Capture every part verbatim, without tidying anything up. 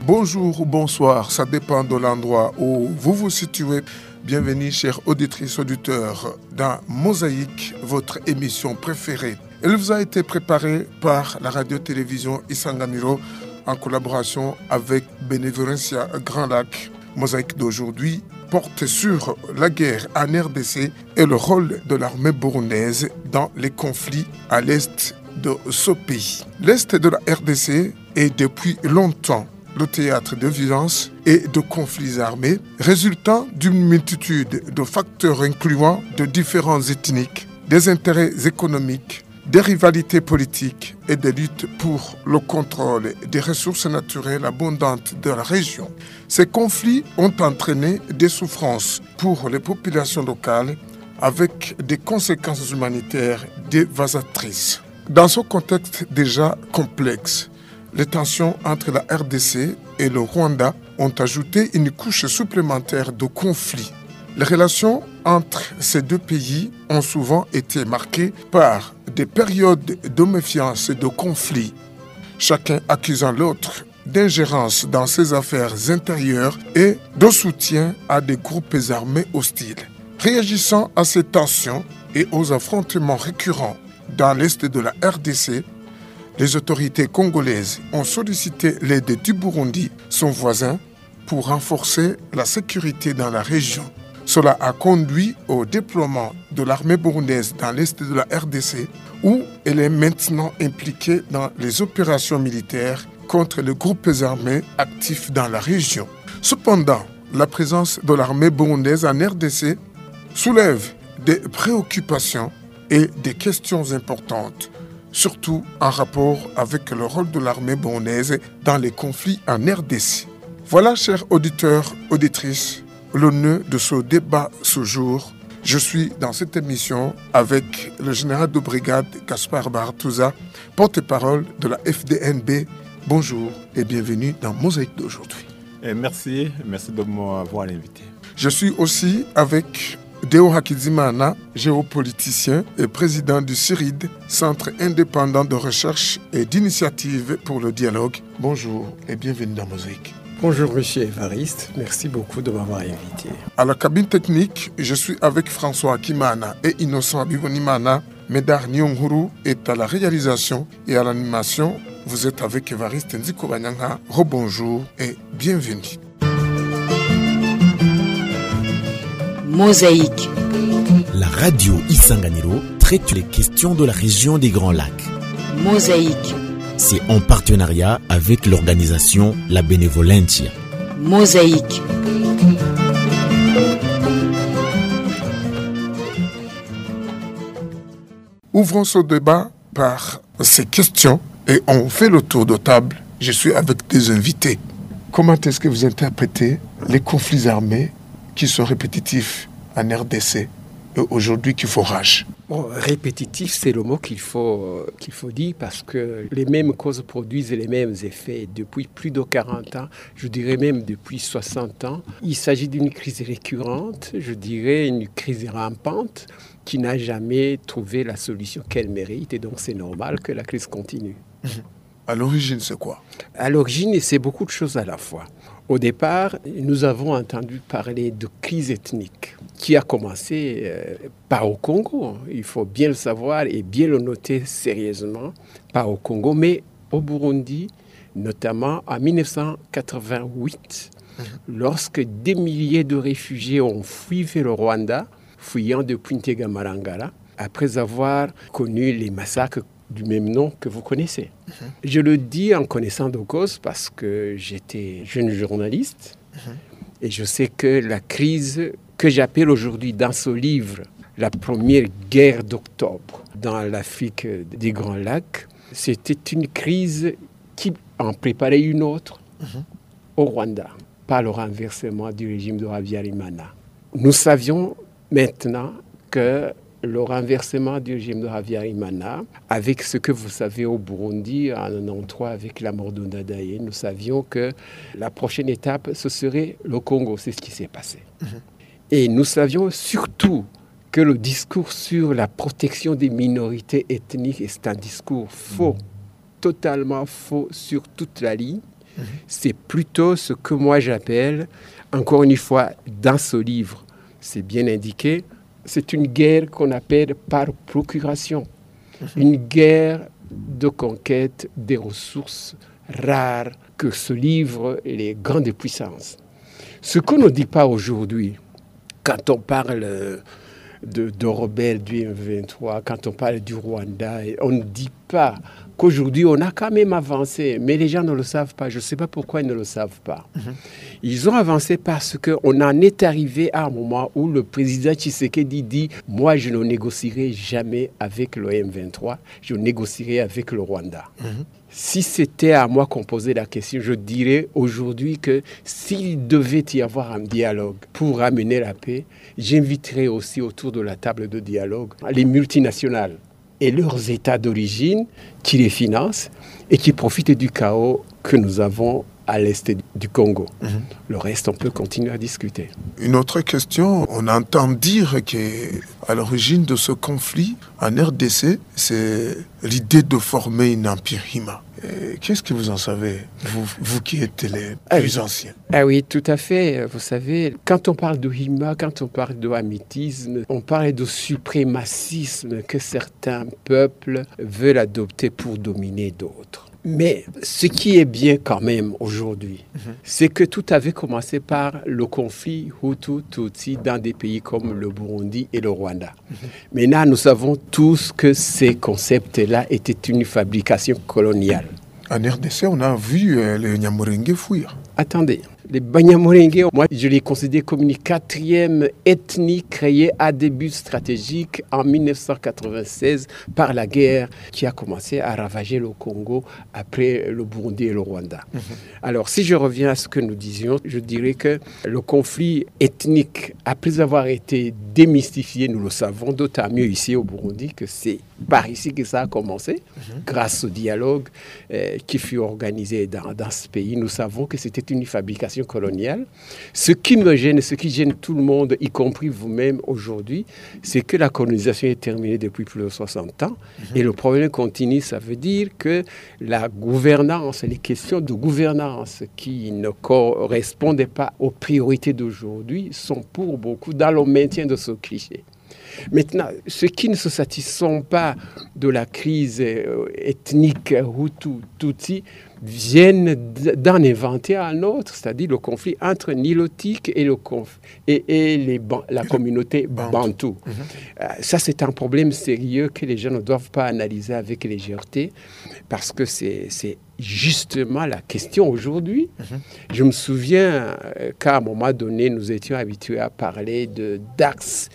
Bonjour ou bonsoir, ça dépend de l'endroit où vous vous situez. Bienvenue, chers auditrices, auditeurs, dans Mosaïque, votre émission préférée. Elle vous a été préparée par la radio-télévision Isanganiro en collaboration avec Benevolencia Grand Lac. Mosaïque d'aujourd'hui porte sur la guerre en R D C et le rôle de l'armée burundaise dans les conflits à l'est de ce pays. L'est de la R D C est depuis longtemps le théâtre de violences et de conflits armés résultant d'une multitude de facteurs incluant de différences ethniques, des intérêts économiques, des rivalités politiques et des luttes pour le contrôle des ressources naturelles abondantes de la région. Ces conflits ont entraîné des souffrances pour les populations locales avec des conséquences humanitaires dévastatrices. Dans ce contexte déjà complexe, les tensions entre la R D C et le Rwanda ont ajouté une couche supplémentaire de conflits. Les relations entre ces deux pays ont souvent été marquées par des périodes de méfiance et de conflits, chacun accusant l'autre d'ingérence dans ses affaires intérieures et de soutien à des groupes armés hostiles. Réagissant à ces tensions et aux affrontements récurrents dans l'est de la R D C, les autorités congolaises ont sollicité l'aide du Burundi, son voisin, pour renforcer la sécurité dans la région. Cela a conduit au déploiement de l'armée burundaise dans l'est de la R D C, où elle est maintenant impliquée dans les opérations militaires contre les groupes armés actifs dans la région. Cependant, la présence de l'armée burundaise en R D C soulève des préoccupations et des questions importantes, surtout en rapport avec le rôle de l'armée burundaise dans les conflits en R D C. Voilà, chers auditeurs, auditrices, le nœud de ce débat ce jour. Je suis dans cette émission avec le général de brigade Gaspard Baratuza, porte-parole de la F D N B. Bonjour et bienvenue dans Mosaïque d'aujourd'hui. Et merci, merci de m'avoir invité. Je suis aussi avec Deo Hakizimana, géopoliticien et président du CIRID, Centre indépendant de recherche et d'initiative pour le dialogue. Bonjour et bienvenue dans Mosaïque. Bonjour monsieur Évariste, merci beaucoup de m'avoir invité. À la cabine technique, je suis avec François Kimana et Innocent Bibonimana. Médard Nyonguru est à la réalisation et à l'animation. Vous êtes avec Évariste Nziko Banyanga. Rebonjour et bienvenue. Mosaïque. La radio Isanganiro traite les questions de la région des Grands Lacs. Mosaïque. C'est en partenariat avec l'organisation La Benevolencia. Mosaïque. Ouvrons ce débat par ces questions et on fait le tour de table. Je suis avec des invités. Comment est-ce que vous interprétez les conflits armés qui sont répétitifs en R D C et aujourd'hui qui font rage? Bon, répétitif, c'est le mot qu'il faut, euh, qu'il faut dire parce que les mêmes causes produisent les mêmes effets depuis plus de quarante ans, je dirais même depuis soixante ans. Il s'agit d'une crise récurrente, je dirais une crise rampante qui n'a jamais trouvé la solution qu'elle mérite et donc c'est normal que la crise continue. Mmh. À l'origine, c'est quoi? À l'origine, c'est beaucoup de choses à la fois. Au départ, nous avons entendu parler de crise ethnique qui a commencé euh, pas au Congo, il faut bien le savoir et bien le noter sérieusement, pas au Congo, mais au Burundi, notamment en dix-neuf cent quatre-vingt-huit, mmh. lorsque des milliers de réfugiés ont fui vers le Rwanda, fuyant depuis Ntega-Marangara, après avoir connu les massacres du même nom que vous connaissez. Mmh. Je le dis en connaissant de cause parce que j'étais jeune journaliste mmh. et je sais que la crise que j'appelle aujourd'hui dans ce livre la première guerre d'octobre dans l'Afrique des Grands Lacs, c'était une crise qui en préparait une autre mmh. au Rwanda, par le renversement du régime de Habyarimana. Nous savions maintenant que le renversement du régime de Habyarimana, avec ce que vous savez au Burundi, en quatre-vingt-treize avec la mort de Ndadaye, nous savions que la prochaine étape, ce serait le Congo. C'est ce qui s'est passé. Mmh. Et nous savions surtout que le discours sur la protection des minorités ethniques est un discours faux, totalement faux sur toute la ligne. Mmh. C'est plutôt ce que moi j'appelle, encore une fois, dans ce livre, c'est bien indiqué, c'est une guerre qu'on appelle par procuration. Mmh. Une guerre de conquête des ressources rares que se livrent les grandes puissances. Ce qu'on ne dit pas aujourd'hui, quand on parle de, de rebelles du M vingt-trois, quand on parle du Rwanda, on ne dit pas qu'aujourd'hui, on a quand même avancé, mais les gens ne le savent pas. Je ne sais pas pourquoi ils ne le savent pas. Mm-hmm. Ils ont avancé parce qu'on en est arrivé à un moment où le président Tshisekedi dit « Moi, je ne négocierai jamais avec le M vingt-trois, je négocierai avec le Rwanda. Mm-hmm. » Si c'était à moi qu'on posait la question, je dirais aujourd'hui que s'il devait y avoir un dialogue pour amener la paix, j'inviterais aussi autour de la table de dialogue les multinationales et leurs États d'origine qui les financent et qui profitent du chaos que nous avons à l'est du Congo. Mmh. Le reste, on peut continuer à discuter. Une autre question, on entend dire qu'à l'origine de ce conflit en R D C, c'est l'idée de former une empire Hima. Et qu'est-ce que vous en savez, vous, vous qui êtes les plus ah, anciens? Ah oui, tout à fait. Vous savez, quand on parle de Hima, quand on parle de hamitisme, on parle de suprémacisme que certains peuples veulent adopter pour dominer d'autres. Mais ce qui est bien quand même aujourd'hui, mmh. c'est que tout avait commencé par le conflit Hutu-Tutsi dans des pays comme le Burundi et le Rwanda. Mmh. Maintenant, nous savons tous que ces concepts-là étaient une fabrication coloniale. En R D C, on a vu euh, les Nyamurenge fuir. Attendez, les Banyamulenge, moi je les considère comme une quatrième ethnie créée à début stratégique en dix-neuf cent quatre-vingt-seize par la guerre qui a commencé à ravager le Congo après le Burundi et le Rwanda. Mmh. Alors si je reviens à ce que nous disions, je dirais que le conflit ethnique, après avoir été démystifié, nous le savons, d'autant mieux ici au Burundi que c'est par ici que ça a commencé, mmh. grâce au dialogue euh, qui fut organisé dans, dans ce pays. Nous savons que c'était une fabrication coloniale. Ce qui me gêne, ce qui gêne tout le monde, y compris vous-même aujourd'hui, c'est que la colonisation est terminée depuis plus de soixante ans. Mmh. Et le problème continue, ça veut dire que la gouvernance, les questions de gouvernance qui ne correspondaient pas aux priorités d'aujourd'hui sont pour beaucoup dans le maintien de ce cliché. Maintenant, ceux qui ne se satisfont pas de la crise ethnique Hutu-Tutsi viennent d'en inventer un autre, c'est-à-dire le conflit entre Nilotiques et, le conf... et, et les ban... la communauté bantou. Mmh. Euh, ça, c'est un problème sérieux que les gens ne doivent pas analyser avec légèreté parce que c'est, c'est justement la question aujourd'hui. Mmh. Je me souviens qu'à un moment donné, nous étions habitués à parler de d'axes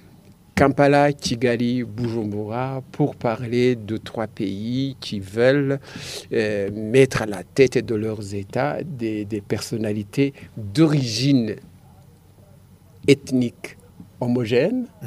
Kampala, Kigali, Bujumbura, pour parler de trois pays qui veulent euh, mettre à la tête de leurs États des, des personnalités d'origine ethnique homogène mmh.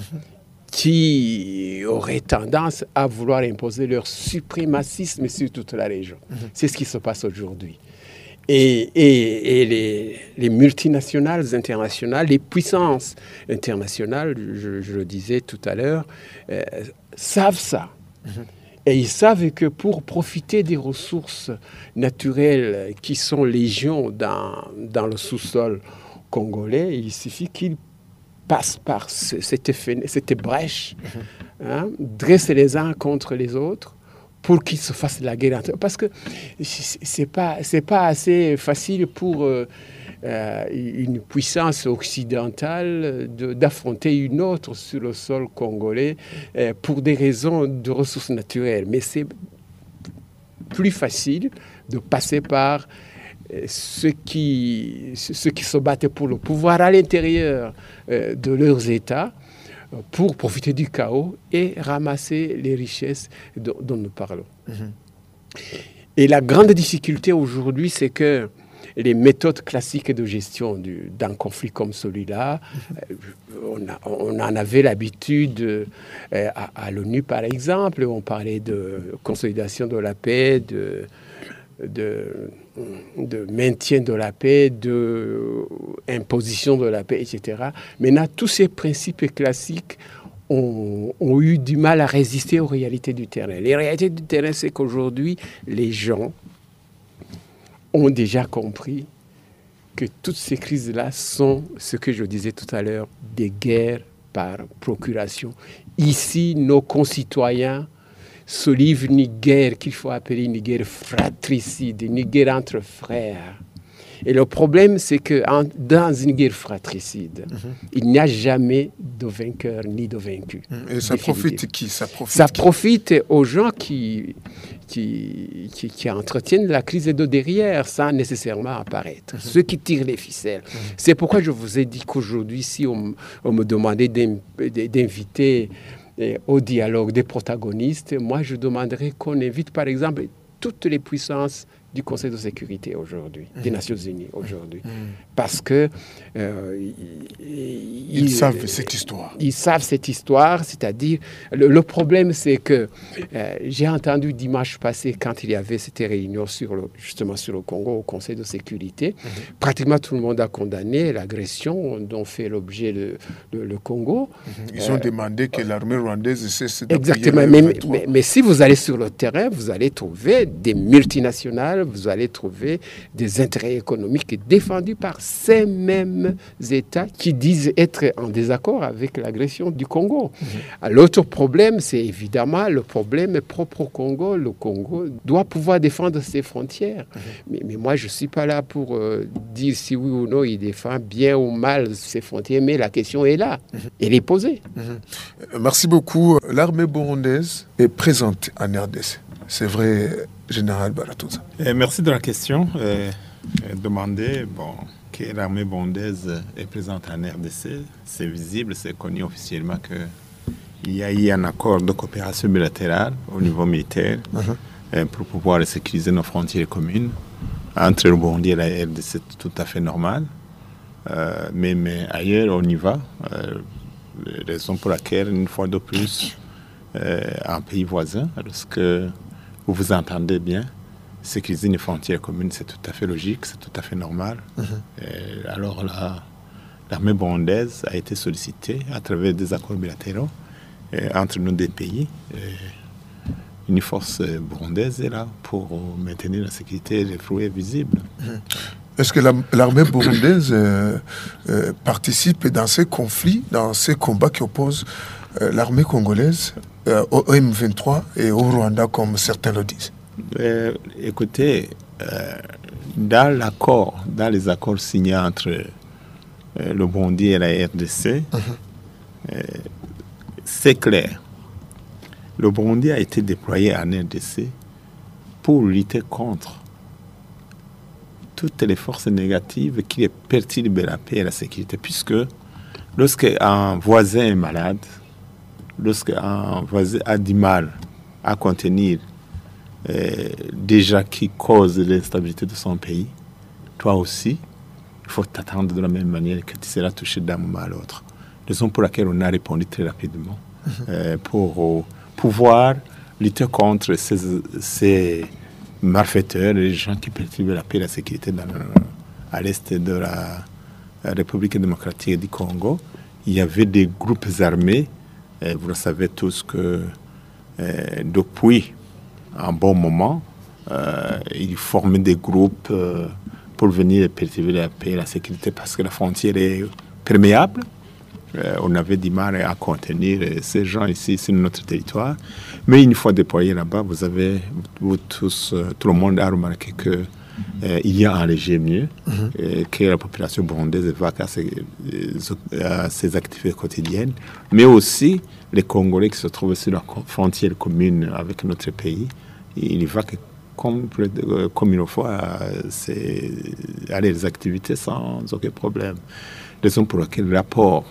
qui auraient tendance à vouloir imposer leur suprémacisme sur toute la région. Mmh. C'est ce qui se passe aujourd'hui. Et, et, et les, les multinationales internationales, les puissances internationales, je, je le disais tout à l'heure, euh, savent ça. Mmh. Et ils savent que pour profiter des ressources naturelles qui sont légion dans, dans le sous-sol congolais, il suffit qu'ils passent par ce, cette, cette brèche, mmh. hein, dressent les uns contre les autres, pour qu'ils se fassent la guerre entre eux. Parce que c'est pas, c'est pas assez facile pour euh, euh, une puissance occidentale de, d'affronter une autre sur le sol congolais euh, pour des raisons de ressources naturelles. Mais c'est plus facile de passer par euh, ceux qui, ceux qui se battent pour le pouvoir à l'intérieur euh, de leurs États, pour profiter du chaos et ramasser les richesses dont, dont nous parlons. Mmh. Et la grande difficulté aujourd'hui, c'est que les méthodes classiques de gestion du, d'un conflit comme celui-là, mmh. euh, on, a, on en avait l'habitude euh, à, à l'ONU, par exemple, on parlait de consolidation de la paix, de... De, de maintien de la paix, d'imposition de, de la paix, et cetera. Maintenant, tous ces principes classiques ont, ont eu du mal à résister aux réalités du terrain. Les réalités du terrain, c'est qu'aujourd'hui, les gens ont déjà compris que toutes ces crises-là sont, ce que je disais tout à l'heure, des guerres par procuration. Ici, nos concitoyens se livrent une guerre qu'il faut appeler une guerre fratricide, une guerre entre frères. Et le problème, c'est que en, dans une guerre fratricide, mm-hmm. il n'y a jamais de vainqueur ni de vaincu. Et ça profite qui Ça profite, ça qui profite aux gens qui, qui, qui, qui entretiennent la crise de derrière sans nécessairement apparaître. Mm-hmm. Ceux qui tirent les ficelles. Mm-hmm. C'est pourquoi je vous ai dit qu'aujourd'hui, si on, on me demandait d'inviter au dialogue des protagonistes, moi je demanderais qu'on invite par exemple toutes les puissances du Conseil de sécurité aujourd'hui, mmh. des Nations Unies aujourd'hui, mmh. parce que euh, ils, ils savent cette histoire. Ils savent cette histoire, c'est-à-dire le, le problème c'est que euh, j'ai entendu dimanche passé quand il y avait cette réunion sur le, justement sur le Congo au Conseil de sécurité, mmh. pratiquement tout le monde a condamné l'agression dont fait l'objet le, le, le Congo. Mmh. Ils euh, ont demandé que l'armée rwandaise cesse de exactement. Mais, mais, mais si vous allez sur le terrain, vous allez trouver des multinationales. Vous allez trouver des intérêts économiques défendus par ces mêmes États qui disent être en désaccord avec l'agression du Congo. Mmh. L'autre problème, c'est évidemment le problème propre au Congo. Le Congo doit pouvoir défendre ses frontières. Mmh. Mais, mais moi, je ne suis pas là pour euh, dire si oui ou non il défend bien ou mal ses frontières, mais la question est là. Mmh. Elle est posée. Mmh. Merci beaucoup. L'armée burundaise est présente en R D C. C'est vrai, Général Baratouza. Et merci de la question. Euh, demander bon, que l'armée burundaise est présente en R D C, c'est visible, c'est connu officiellement qu'il y a eu un accord de coopération bilatérale au niveau militaire uh-huh. euh, pour pouvoir sécuriser nos frontières communes. Entre le Burundi et la R D C, c'est tout à fait normal. Euh, mais, mais ailleurs, on y va. Euh, raison pour laquelle, une fois de plus, euh, un pays voisin, lorsque vous vous entendez bien, sécuriser une frontière commune, c'est tout à fait logique, c'est tout à fait normal. Mm-hmm. Et alors là, l'armée burundaise a été sollicitée à travers des accords bilatéraux entre nos deux pays. Et une force burundaise est là pour maintenir la sécurité des fruits visibles. Mm-hmm. Est-ce que la, l'armée burundaise euh, euh, participe dans ces conflits, dans ces combats qui opposent euh, l'armée congolaise Euh, au M vingt-trois et au Rwanda, comme certains le disent? euh, Écoutez, euh, dans l'accord, dans les accords signés entre euh, le Burundi et la R D C, uh-huh. euh, c'est clair. Le Burundi a été déployé en R D C pour lutter contre toutes les forces négatives qui perturbent la paix et la sécurité, puisque lorsqu'un voisin est malade, lorsqu'un voisin a du mal à contenir euh, déjà qui cause l'instabilité de son pays, toi aussi, il faut t'attendre de la même manière que tu seras touché d'un moment à l'autre. Raison pour laquelle on a répondu très rapidement euh, pour euh, pouvoir lutter contre ces, ces malfaiteurs, les gens qui perturbent la paix et la sécurité dans, à l'est de la, la République démocratique du Congo. Il y avait des groupes armés. Et vous le savez tous que euh, depuis un bon moment, euh, ils formaient des groupes euh, pour venir perturber la paix et la sécurité parce que la frontière est perméable. Euh, on avait du mal à contenir ces gens ici sur notre territoire. Mais une fois déployés là-bas, vous avez, vous tous, euh, tout le monde a remarqué que Euh, il y a un léger mieux, mm-hmm. euh, que la population burundaise va à ses, à ses activités quotidiennes, mais aussi les Congolais qui se trouvent sur la frontière commune avec notre pays, il va que comme, comme il faut à, à les activités sans aucun problème. Raison pour laquelle le rapport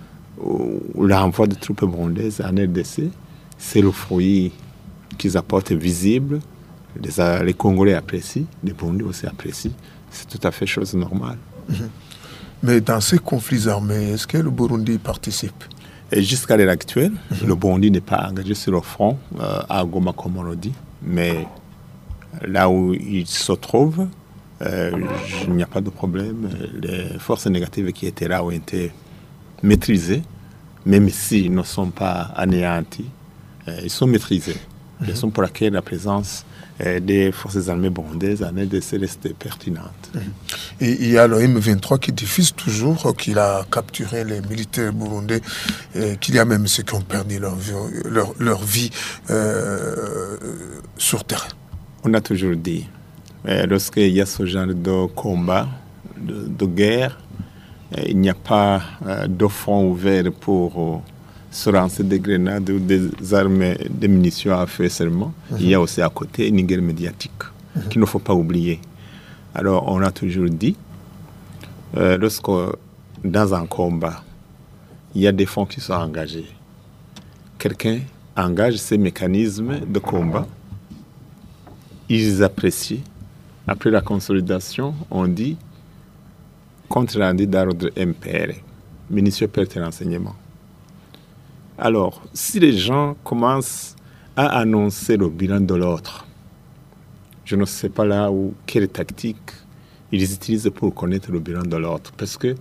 ou l'envoi de troupes burundaises en R D C, c'est le fruit qu'ils apportent visible. Les, les Congolais apprécient, les Burundais aussi apprécient. C'est tout à fait chose normale. Mmh. Mais dans ces conflits armés, est-ce que le Burundi participe? Et jusqu'à l'heure actuelle, mmh. le Burundi n'est pas engagé sur le front, euh, à Goma comme on le dit. Mais là où il se trouve, euh, il n'y a pas de problème. Les forces négatives qui étaient là ont été maîtrisées, même s'ils ne sont pas anéantis. Euh, ils sont maîtrisés. Mm-hmm. Raison pour laquelle la présence euh, des forces armées burundaises en R D C reste pertinente. Mm-hmm. Et il y a le M vingt-trois qui diffuse toujours qu'il a capturé les militaires burundais, et qu'il y a même ceux qui ont perdu leur vie, leur, leur vie euh, sur terrain. On a toujours dit, euh, lorsqu'il y a ce genre de combat, de, de guerre, euh, il n'y a pas euh, de front ouvert pour euh, se lancer des grenades ou des armes, des munitions à feu seulement. Mm-hmm. Il y a aussi à côté une guerre médiatique mm-hmm. qu'il ne faut pas oublier. Alors on a toujours dit, euh, lorsque dans un combat, il y a des fonds qui sont engagés, quelqu'un engage ces mécanismes de combat, ils apprécient. Après la consolidation, on dit compte rendu d'ordre M P R, munitions, pertes et renseignements. Alors, si les gens commencent à annoncer le bilan de l'autre, je ne sais pas là où, quelle tactique ils utilisent pour connaître le bilan de l'autre. Parce que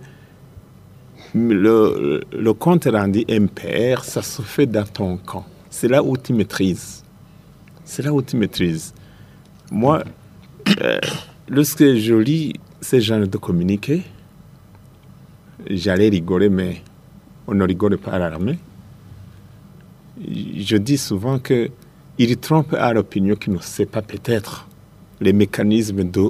le, le compte rendu M P R, ça se fait dans ton camp. C'est là où tu maîtrises. C'est là où tu maîtrises. Moi, euh, lorsque je lis ces genres de communiqués, j'allais rigoler, mais on ne rigole pas à l'armée. Je dis souvent qu'ils trompent à l'opinion qui ne sait pas peut-être les mécanismes de,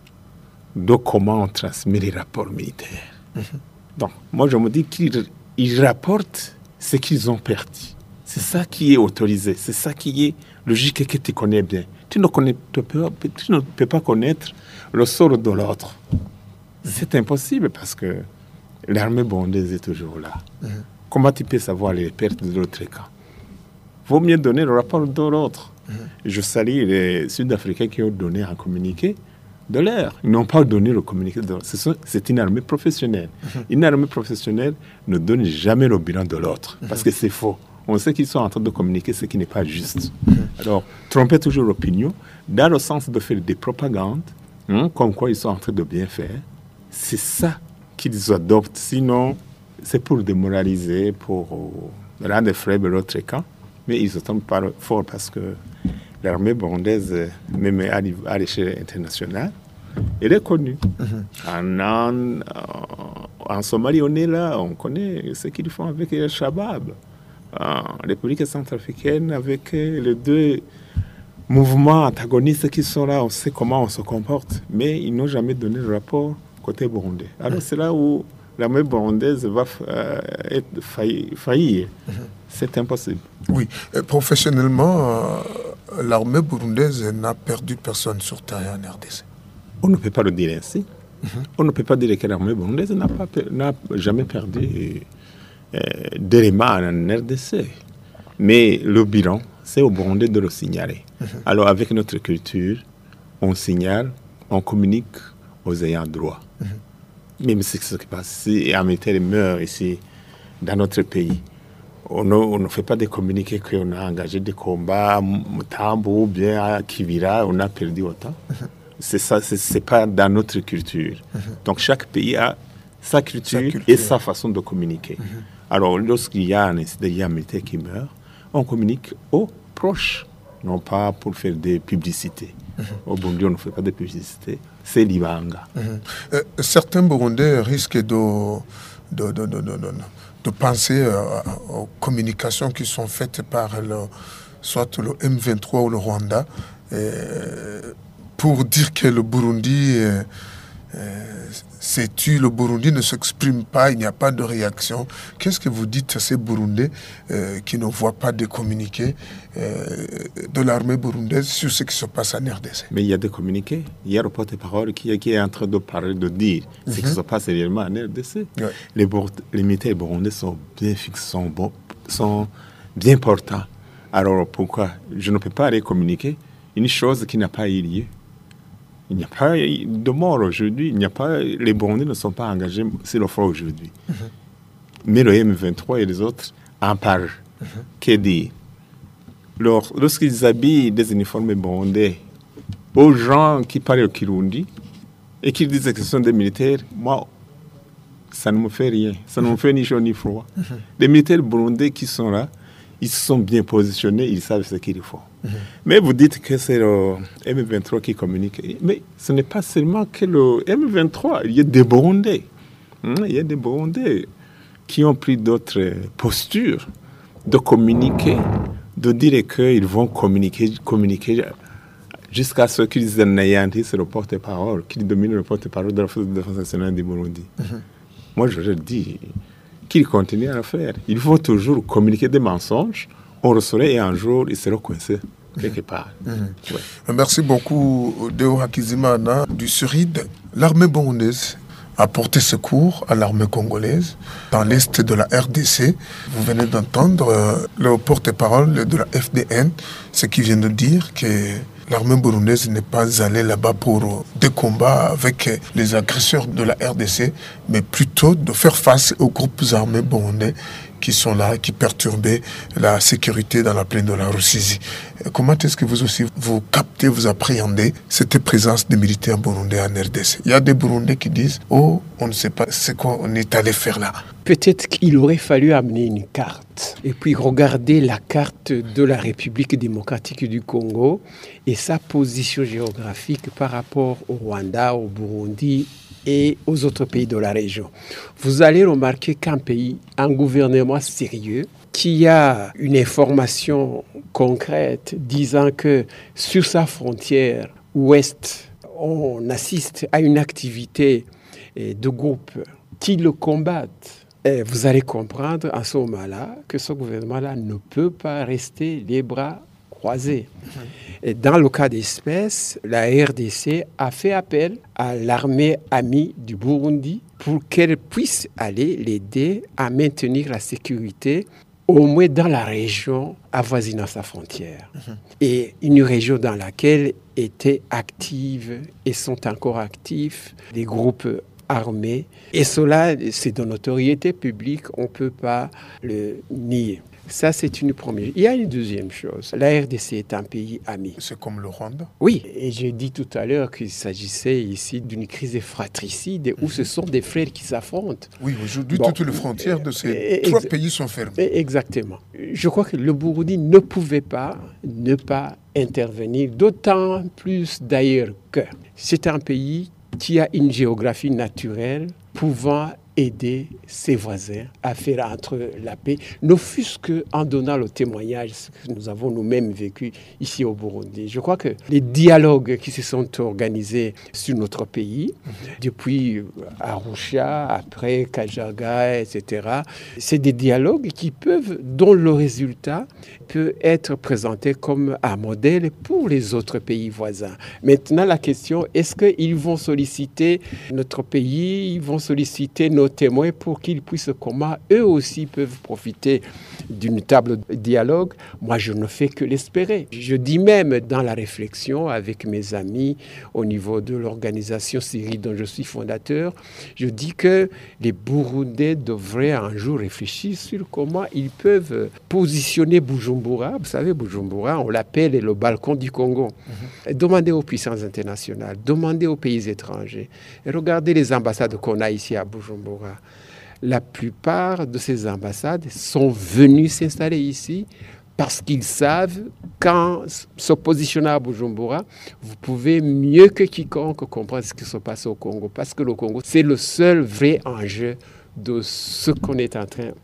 de comment on transmet les rapports militaires. Mm-hmm. Donc, moi, je me dis qu'ils ils rapportent ce qu'ils ont perdu. C'est ça qui est autorisé. C'est ça qui est logique et que tu connais bien. Tu ne, connais, tu peux, tu ne peux pas connaître le sort de l'autre. C'est impossible parce que l'armée burundaise est toujours là. Mm-hmm. Comment tu peux savoir les pertes de l'autre camp? Vaut mieux donner le rapport de l'autre. Mm-hmm. Je salue les Sud-Africains qui ont donné un communiqué de l'air. Ils n'ont pas donné le communiqué de l'autre. C'est, c'est une armée professionnelle. Mm-hmm. Une armée professionnelle ne donne jamais le bilan de l'autre mm-hmm. parce que c'est faux. On sait qu'ils sont en train de communiquer ce qui n'est pas juste. Mm-hmm. Alors, tromper toujours l'opinion dans le sens de faire des propagandes, hein, comme quoi ils sont en train de bien faire. C'est ça qu'ils adoptent. Sinon, c'est pour démoraliser, pour euh, rendre faible l'autre camp. Mais ils ne sont pas forts parce que l'armée burundaise, même à, à l'échelle internationale, elle est connue. Mm-hmm. En, en, en Somalie, on est là, on connaît ce qu'ils font avec les Shabab. En République centrafricaine, avec les deux mouvements antagonistes qui sont là, on sait comment on se comporte. Mais ils n'ont jamais donné le rapport côté burundais. Alors mm-hmm. c'est là où l'armée burundaise va euh, être faillir. faillir. Mm-hmm. C'est impossible. Oui, et professionnellement, euh, l'armée burundaise n'a perdu personne sur terre en R D C. On ne peut pas le dire ainsi. Mm-hmm. On ne peut pas dire que l'armée burundaise n'a, pas, n'a jamais perdu euh, d'éléments en R D C. Mais le bilan, c'est au Burundais de le signaler. Mm-hmm. Alors, avec notre culture, on signale, on communique aux ayants droit. Mm-hmm. Même si ce qui passe, si un militaire meurt ici, dans notre pays, on ne, on ne fait pas des communiqués qu'on a engagé des combats, Mutambo ou bien à Kivira, on a perdu autant. Mm-hmm. C'est ça, c'est, c'est pas dans notre culture. Mm-hmm. Donc chaque pays a sa culture, sa culture. Et sa façon de communiquer. Mm-hmm. Alors lorsqu'il y a un incident, il y a un militaire qui meurt, on communique aux proches, non pas pour faire des publicités. Mm-hmm. Au Burundi, on ne fait pas de publicité, c'est l'Ibanga. Mm-hmm. Euh, certains Burundais risquent de, de, de, de, de, de, de penser euh, aux communications qui sont faites par le, soit le M vingt-trois ou le Rwanda, euh, pour dire que le Burundi euh, euh, s'est tué, le Burundi ne s'exprime pas, il n'y a pas de réaction. Qu'est-ce que vous dites à ces Burundais euh, qui ne voient pas de communiqués euh, de l'armée burundaise sur ce qui se passe en R D C? Mais il y a des communiqués. Il y a le porte-parole qui, qui est en train de parler, de dire mm-hmm. ce qui se passe réellement en R D C. Ouais. Les, les militaires burundais sont bien fixes, sont, bon, sont bien portants. Alors pourquoi je ne peux pas aller communiquer une chose qui n'a pas eu lieu? Il n'y a pas de mort aujourd'hui. Il n'y a pas, les Burundais ne sont pas engagés sur le front aujourd'hui. Mm-hmm. Mais le M vingt-trois et les autres en parlent. Mm-hmm. Que dire? Lors, lorsqu'ils habillent des uniformes burundais aux gens qui parlent au Kirundi et qu'ils disent que ce sont des militaires, moi, ça ne me fait rien. Ça ne me fait ni chaud ni froid. Mm-hmm. Les militaires burundais qui sont là, ils sont bien positionnés, ils savent ce qu'il faut. Mmh. Mais vous dites que c'est le M vingt-trois qui communique. Mais ce n'est pas seulement que le M vingt-trois. Il y a des Burundais. Mmh, il y a des Burundais qui ont pris d'autres postures de communiquer, de dire qu'ils vont communiquer, communiquer jusqu'à ce qu'ils anéantissent le porte-parole, qu'ils dominent le porte-parole de la Force de défense nationale du Burundi. Mmh. Moi, je leur dis qu'ils continuent à le faire. Il faut toujours communiquer des mensonges. On recevrait et un jour, ils seront coincés quelque part. Mmh. Ouais. Merci beaucoup, Deo Hakizimana du Suride. L'armée burundaise a porté secours à l'armée congolaise dans l'est de la R D C. Vous venez d'entendre euh, le porte-parole de la F D N, ce qui vient de dire que l'armée burundaise n'est pas allée là-bas pour des combats avec les agresseurs de la R D C, mais plutôt de faire face aux groupes armés burundais qui sont là, qui perturbaient la sécurité dans la plaine de la Rusizi. Comment est-ce que vous aussi, vous captez, vous appréhendez cette présence des militaires burundais en R D C? Il y a des Burundais qui disent « Oh, on ne sait pas ce qu'on est allé faire là ». Peut-être qu'il aurait fallu amener une carte et puis regarder la carte de la République démocratique du Congo et sa position géographique par rapport au Rwanda, au Burundi et aux autres pays de la région. Vous allez remarquer qu'un pays, un gouvernement sérieux, qui a une information concrète disant que sur sa frontière ouest, on assiste à une activité de groupes qui le combattent, et vous allez comprendre à ce moment-là que ce gouvernement-là ne peut pas rester les bras croisés. Et dans le cas d'espèce, la R D C a fait appel à l'armée amie du Burundi pour qu'elle puisse aller l'aider à maintenir la sécurité, au moins dans la région avoisinant sa frontière. Mmh. Et une région dans laquelle étaient actives et sont encore actifs des groupes armés. Et cela, c'est de notoriété publique, on ne peut pas le nier. Ça, c'est une première. Il y a une deuxième chose. La R D C est un pays ami. C'est comme le Rwanda? Oui. Et j'ai dit tout à l'heure qu'il s'agissait ici d'une crise fratricide où ce sont des frères qui s'affrontent. Oui, aujourd'hui, bon, toutes les frontières de ces ex- trois pays sont fermées. Exactement. Je crois que le Burundi ne pouvait pas ne pas intervenir, d'autant plus d'ailleurs que c'est un pays qui a une géographie naturelle pouvant aider ses voisins à faire entre la paix, ne fût-ce qu'en donnant le témoignage que nous avons nous-mêmes vécu ici au Burundi. Je crois que les dialogues qui se sont organisés sur notre pays, mmh. depuis Arusha, après Kajaga, et cetera, c'est des dialogues qui peuvent, dont le résultat peut être présenté comme un modèle pour les autres pays voisins. Maintenant, la question, est-ce qu'ils vont solliciter notre pays, ils vont solliciter nos témoins pour qu'ils puissent, comment eux aussi peuvent profiter d'une table de dialogue? Moi, je ne fais que l'espérer. Je dis même dans la réflexion avec mes amis au niveau de l'organisation Syrie dont je suis fondateur, je dis que les Burundais devraient un jour réfléchir sur comment ils peuvent positionner Bujumbura. Vous savez, Bujumbura, on l'appelle le balcon du Congo. Mm-hmm. Demandez aux puissances internationales, demandez aux pays étrangers. Et regardez les ambassades qu'on a ici à Bujumbura. La plupart de ces ambassades sont venues s'installer ici parce qu'ils savent qu'en se positionnant à Bujumbura, vous pouvez mieux que quiconque comprendre ce qui se passe au Congo. Parce que le Congo, c'est le seul vrai enjeu de ce qu'on est en train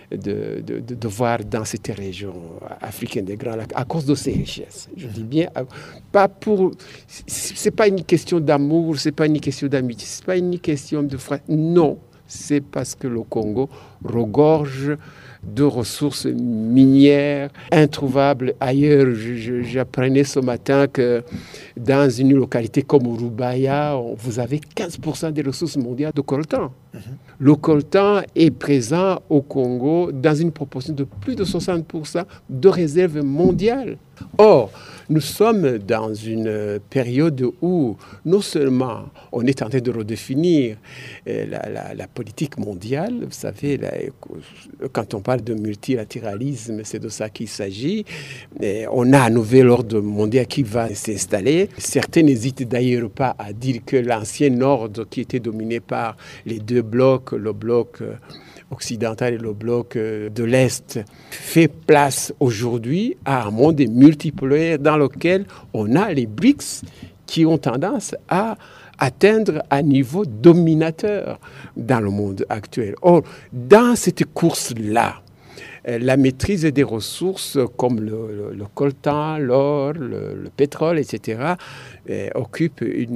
de, de, de, de voir dans cette région africaine des Grands Lacs, à cause de ses richesses. Je dis bien, pas pour... C'est pas une question d'amour, c'est pas une question d'amitié, c'est pas une question de frère. Non. C'est parce que le Congo regorge de ressources minières introuvables ailleurs. Je, je, j'apprenais ce matin que dans une localité comme Urubaya, vous avez quinze pour cent des ressources mondiales de coltan. Mm-hmm. Le coltan est présent au Congo dans une proportion de plus de soixante pour cent de réserves mondiales. Or, nous sommes dans une période où non seulement on est en train de redéfinir la, la, la politique mondiale, vous savez, la, quand on parle de multilatéralisme, c'est de ça qu'il s'agit. Et on a un nouvel ordre mondial qui va s'installer. Certains n'hésitent d'ailleurs pas à dire que l'ancien ordre qui était dominé par les deux blocs, le bloc occidental et le bloc de l'Est fait place aujourd'hui à un monde multipolaire dans lequel on a les B R I C S qui ont tendance à atteindre un niveau dominateur dans le monde actuel. Or, dans cette course-là, la maîtrise des ressources comme le, le, le coltan, l'or, le, le pétrole, et cetera, eh, occupe une,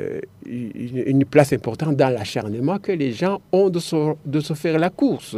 une, une place importante dans l'acharnement que les gens ont de se, de se faire la course.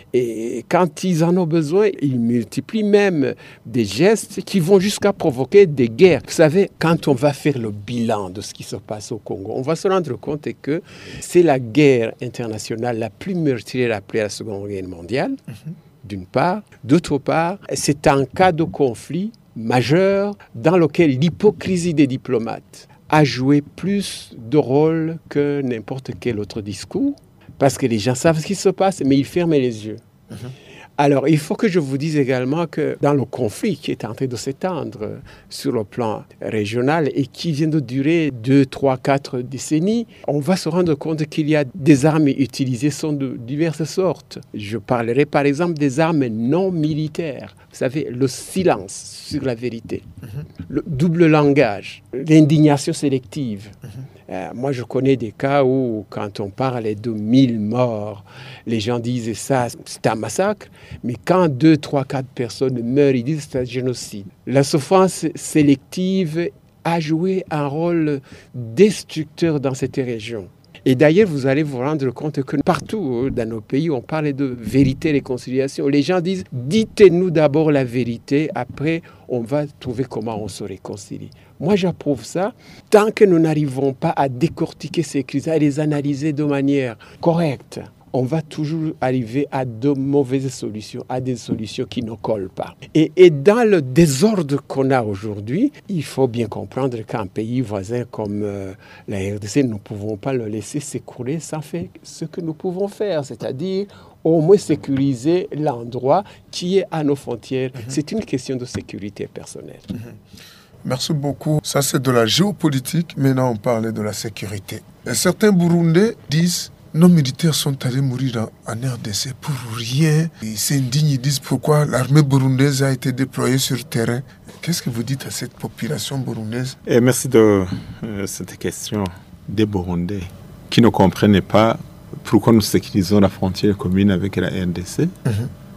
Et quand ils en ont besoin, ils multiplient même des gestes qui vont jusqu'à provoquer des guerres. Vous savez, quand on va faire le bilan de ce qui se passe au Congo, on va se rendre compte que c'est la guerre internationale la plus meurtrière après la Seconde Guerre mondiale. Mm-hmm. D'une part. D'autre part, c'est un cas de conflit majeur dans lequel l'hypocrisie des diplomates a joué plus de rôle que n'importe quel autre discours, parce que les gens savent ce qui se passe, mais ils ferment les yeux. Mmh. Alors, il faut que je vous dise également que dans le conflit qui est en train de s'étendre sur le plan régional et qui vient de durer deux, trois, quatre décennies, on va se rendre compte qu'il y a des armes utilisées sont de diverses sortes. Je parlerai par exemple des armes non militaires. Vous savez, le silence sur la vérité, mmh. le double langage, l'indignation sélective. Mmh. Euh, moi, je connais des cas où, quand on parle de mille morts, les gens disent ça, c'est un massacre. Mais quand deux, trois, quatre personnes meurent, ils disent c'est un génocide. La souffrance sélective a joué un rôle destructeur dans cette région. Et d'ailleurs, vous allez vous rendre compte que partout dans nos pays, on parle de vérité et réconciliation. Les gens disent, dites-nous d'abord la vérité, après on va trouver comment on se réconcilie. Moi, j'approuve ça. Tant que nous n'arrivons pas à décortiquer ces crises, à les analyser de manière correcte, on va toujours arriver à de mauvaises solutions, à des solutions qui ne collent pas. Et, et dans le désordre qu'on a aujourd'hui, il faut bien comprendre qu'un pays voisin comme euh, la R D C, nous ne pouvons pas le laisser s'écrouler sans faire ce que nous pouvons faire, c'est-à-dire au moins sécuriser l'endroit qui est à nos frontières. Mm-hmm. C'est une question de sécurité personnelle. Mm-hmm. Merci beaucoup. Ça, c'est de la géopolitique. Maintenant, on parle de la sécurité. Et certains Burundais disent nos militaires sont allés mourir en, en R D C pour rien. Et c'est indigne, ils disent pourquoi l'armée burundaise a été déployée sur le terrain. Qu'est-ce que vous dites à cette population burundaise? Et merci de euh, cette question des Burundais qui ne comprennent pas pourquoi nous sécurisons la frontière commune avec la R D C. Mm-hmm.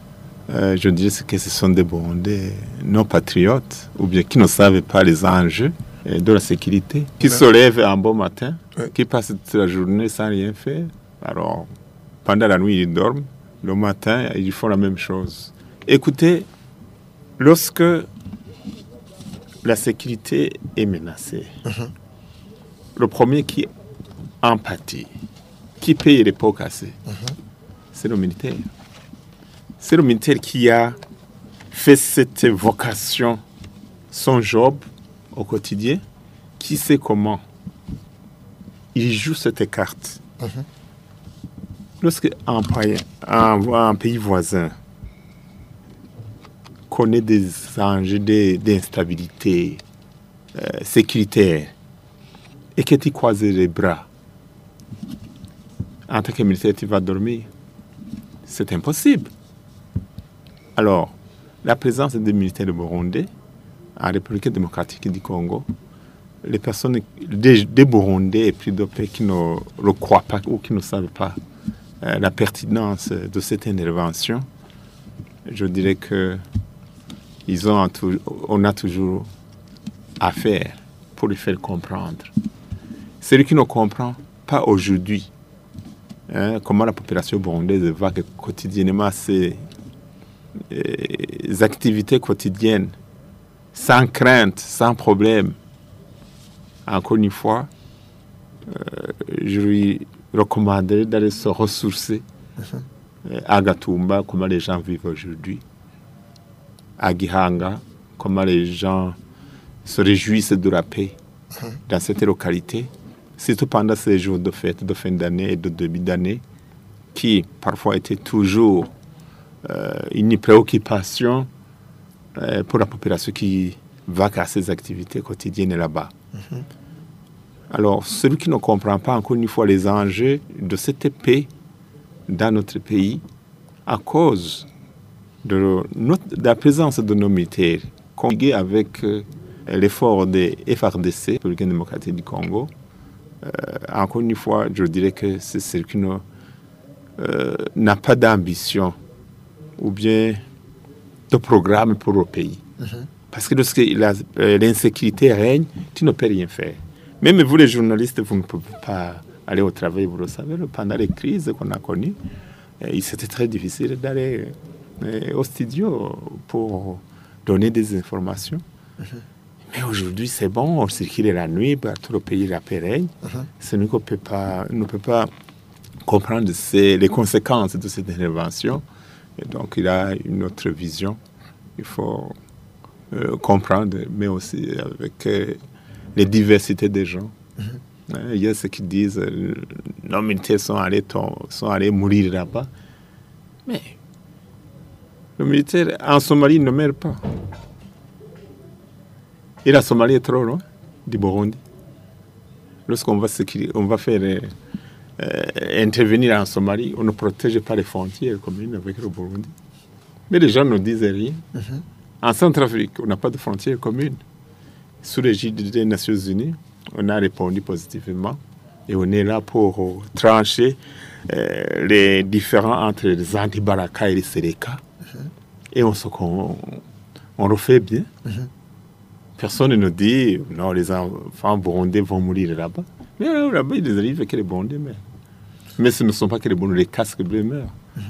Euh, je dirais que ce sont des Burundais non patriotes ou bien qui ne savent pas les enjeux de la sécurité, qui se lèvent un bon matin, oui. qui passent toute la journée sans rien faire. Alors, pendant la nuit, ils dorment. Le matin, ils font la même chose. Écoutez, lorsque la sécurité est menacée, uh-huh. le premier qui empathie, qui paye les pots cassés, uh-huh. c'est le militaire. C'est le militaire qui a fait cette vocation, son job au quotidien, qui sait comment il joue cette carte. Uh-huh. Lorsque un, un, un pays voisin connaît des enjeux d'instabilité euh, sécuritaire et que tu croises les bras, en tant que militaire, tu vas dormir. C'est impossible. Alors, la présence des militaires de Burundi en République démocratique du Congo, les personnes des, des Burundais et puis d'autres pays qui ne le croient pas ou qui ne savent pas euh, la pertinence de cette intervention, je dirais que ils ont, on a toujours à faire pour les faire comprendre. Celui qui ne comprend pas aujourd'hui hein, comment la population burundaise va quotidiennement ses, ses activités quotidiennes, sans crainte, sans problème. Encore une fois, euh, je lui recommanderais d'aller se ressourcer uh-huh. à Gatumba, comment les gens vivent aujourd'hui, à Gihanga, comment les gens se réjouissent de la paix uh-huh. dans cette localité, surtout pendant ces jours de fête de fin d'année et de début d'année, qui parfois étaient toujours euh, une préoccupation euh, pour la population qui va à ses activités quotidiennes là-bas. Mm-hmm. Alors, celui qui ne comprend pas encore une fois les enjeux de cette paix dans notre pays, à cause de, notre, de la présence de nos militaires, conjuguée avec euh, l'effort des F R D C, République démocratique du Congo, euh, encore une fois, je dirais que c'est ce qui euh, n'a pas d'ambition ou bien de programme pour le pays. Mm-hmm. Parce que lorsque la, euh, l'insécurité règne, tu ne peux rien faire. Même vous, les journalistes, vous ne pouvez pas aller au travail, vous le savez. Pendant les crises qu'on a connues, euh, c'était très difficile d'aller euh, au studio pour donner des informations. Mm-hmm. Mais aujourd'hui, c'est bon, on circule la nuit, bah, tout le pays la paix règne. Mm-hmm. C'est nous qu'on peut pas, ne peut pas comprendre ces, les conséquences de cette intervention. Et donc, il a une autre vision. Il faut euh, comprendre, mais aussi avec euh, les diversités des gens. Mm-hmm. Il y a ceux qui disent euh, nos militaires sont allés, sont allés mourir là-bas. Mais le militaire en Somalie ne meurt pas. Et la Somalie est trop loin du Burundi. Lorsqu'on va, on va faire euh, euh, intervenir en Somalie, on ne protège pas les frontières communes avec le Burundi. Mais les gens ne disent rien. Mm-hmm. En Centrafrique, on n'a pas de frontières communes. Sous l'égide des Nations Unies, on a répondu positivement. Et on est là pour trancher euh, les différends entre les Anti-Baraka et les Seleka. Mm-hmm. Et on, on, on le fait bien. Mm-hmm. Personne ne nous dit non, les enfants burundais vont mourir là-bas. Mais là, là-bas, il arrive que les Burundais meurent. Mais ce ne sont pas que les Burundais, les casques bleus meurent.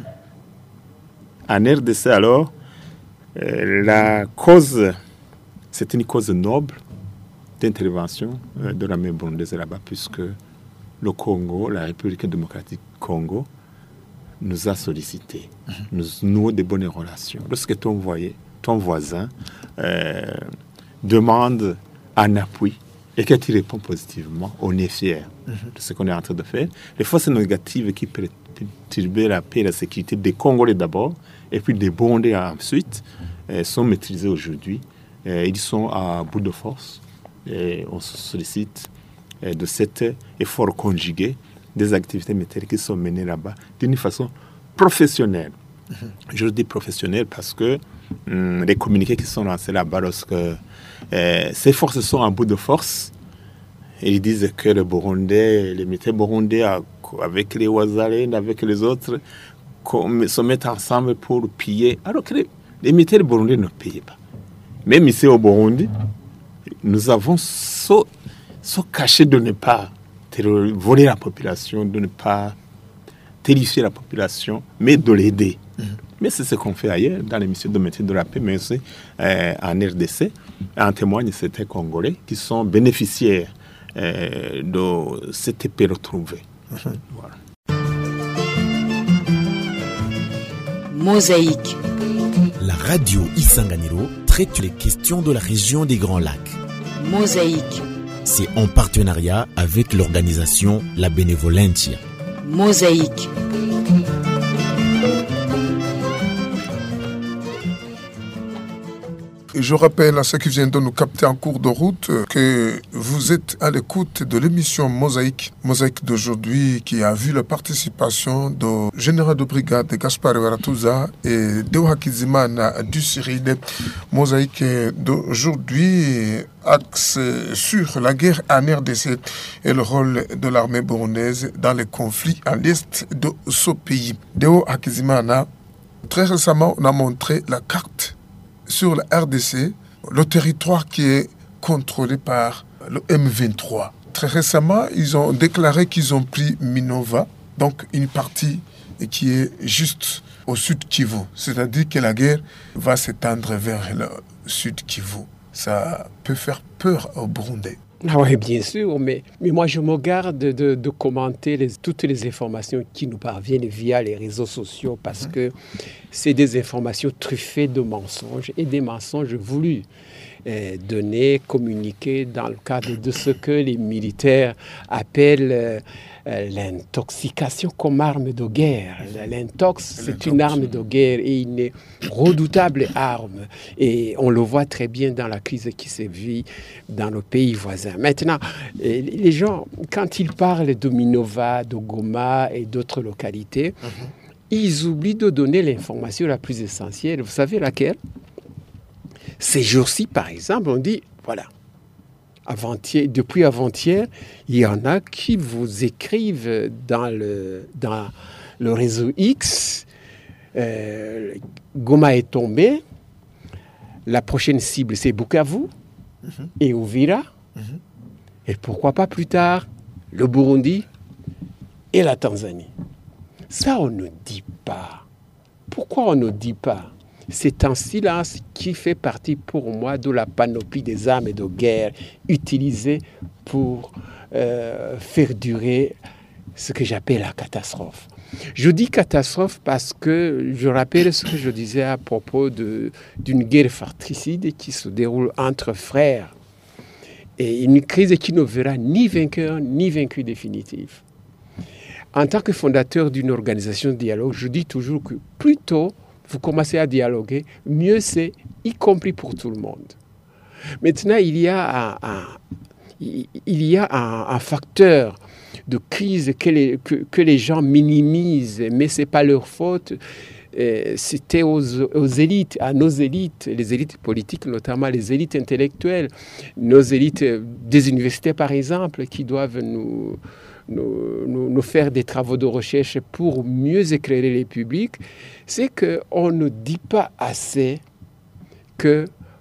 Mm-hmm. En R D C, alors, euh, la cause, c'est une cause noble d'intervention euh, de l'armée burundaise là-bas, puisque le Congo, la République démocratique du Congo, nous a sollicités, mm-hmm. nous nouons de bonnes relations. Lorsque ton, voyez, ton voisin euh, demande un appui et que tu réponds positivement, on est fiers mm-hmm. de ce qu'on est en train de faire. Les forces négatives qui perturbent la paix et la sécurité des Congolais d'abord et puis des Burundais ensuite euh, sont maîtrisées aujourd'hui. Euh, ils sont à bout de force et on se sollicite euh, de cet effort conjugué des activités militaires qui sont menées là-bas d'une façon professionnelle. Mm-hmm. Je dis professionnelle parce que hum, les communiqués qui sont lancés là-bas lorsque Euh, ces forces sont en bout de force. Et ils disent que les Burundais, les militaires burundais, avec les Ouazalènes, avec les autres, se mettent ensemble pour piller. Alors que les, les militaires burundais ne payent pas. Même ici au Burundi, nous avons so, so caché de ne pas voler la population, de ne pas terrifier la population, mais de l'aider. Mmh. Mais c'est ce qu'on fait ailleurs, dans les missions de maintien de la paix, mais aussi euh, en R D C. En témoignent certains Congolais qui sont bénéficiaires euh, de cette paix retrouvée. Mmh. Voilà. Mosaïque. La radio Isanganiro traite les questions de la région des Grands Lacs. Mosaïque. C'est en partenariat avec l'organisation La Benevolentia. Mosaïque. Et je rappelle à ceux qui viennent de nous capter en cours de route que vous êtes à l'écoute de l'émission Mosaïque. Mosaïque d'aujourd'hui qui a vu la participation du général de brigade Gaspard Veratuza et Deo Hakizimana du Cyril. Mosaïque d'aujourd'hui axe sur la guerre en R D C et le rôle de l'armée burundaise dans les conflits à l'est de ce pays. Deo Hakizimana, très récemment, on a montré la carte sur la R D C, le territoire qui est contrôlé par le M vingt-trois. Très récemment, ils ont déclaré qu'ils ont pris Minova, donc une partie qui est juste au sud Kivu. C'est-à-dire que la guerre va s'étendre vers le sud Kivu. Ça peut faire peur aux Burundais. Ah oui, bien sûr, mais, mais moi je me garde de, de commenter les, toutes les informations qui nous parviennent via les réseaux sociaux parce mmh. que c'est des informations truffées de mensonges et des mensonges voulus. Euh, donner, communiquer dans le cadre de ce que les militaires appellent euh, euh, l'intoxication comme arme de guerre. L'intox, c'est une arme de guerre et une redoutable arme. Et on le voit très bien dans la crise qui se vit dans nos pays voisins. Maintenant, euh, les gens, quand ils parlent de Minova, de Goma et d'autres localités, mm-hmm. ils oublient de donner l'information la plus essentielle. Vous savez laquelle? Ces jours-ci, par exemple, on dit, voilà, avant-hier, depuis avant-hier, il y en a qui vous écrivent dans le, dans le réseau X, euh, Goma est tombé, la prochaine cible c'est Bukavu mm-hmm. et Uvira, mm-hmm. et pourquoi pas plus tard, le Burundi et la Tanzanie. Ça, on ne dit pas. Pourquoi on ne dit pas? C'est un silence qui fait partie pour moi de la panoplie des armes de guerre utilisées pour euh, faire durer ce que j'appelle la catastrophe. Je dis catastrophe parce que je rappelle ce que je disais à propos de, d'une guerre fratricide qui se déroule entre frères et une crise qui ne verra ni vainqueur ni vaincu définitif. En tant que fondateur d'une organisation de dialogue, je dis toujours que plus tôt vous commencez à dialoguer, mieux c'est, y compris pour tout le monde. Maintenant, il y a un, un, il y a un, un facteur de crise que les, que, que les gens minimisent, mais ce n'est pas leur faute. Euh, c'était aux, aux élites, à nos élites, les élites politiques, notamment les élites intellectuelles, nos élites des universités, par exemple, qui doivent nous... Nous, nous, nous faire des travaux de recherche pour mieux éclairer les publics, c'est qu'on ne dit pas assez que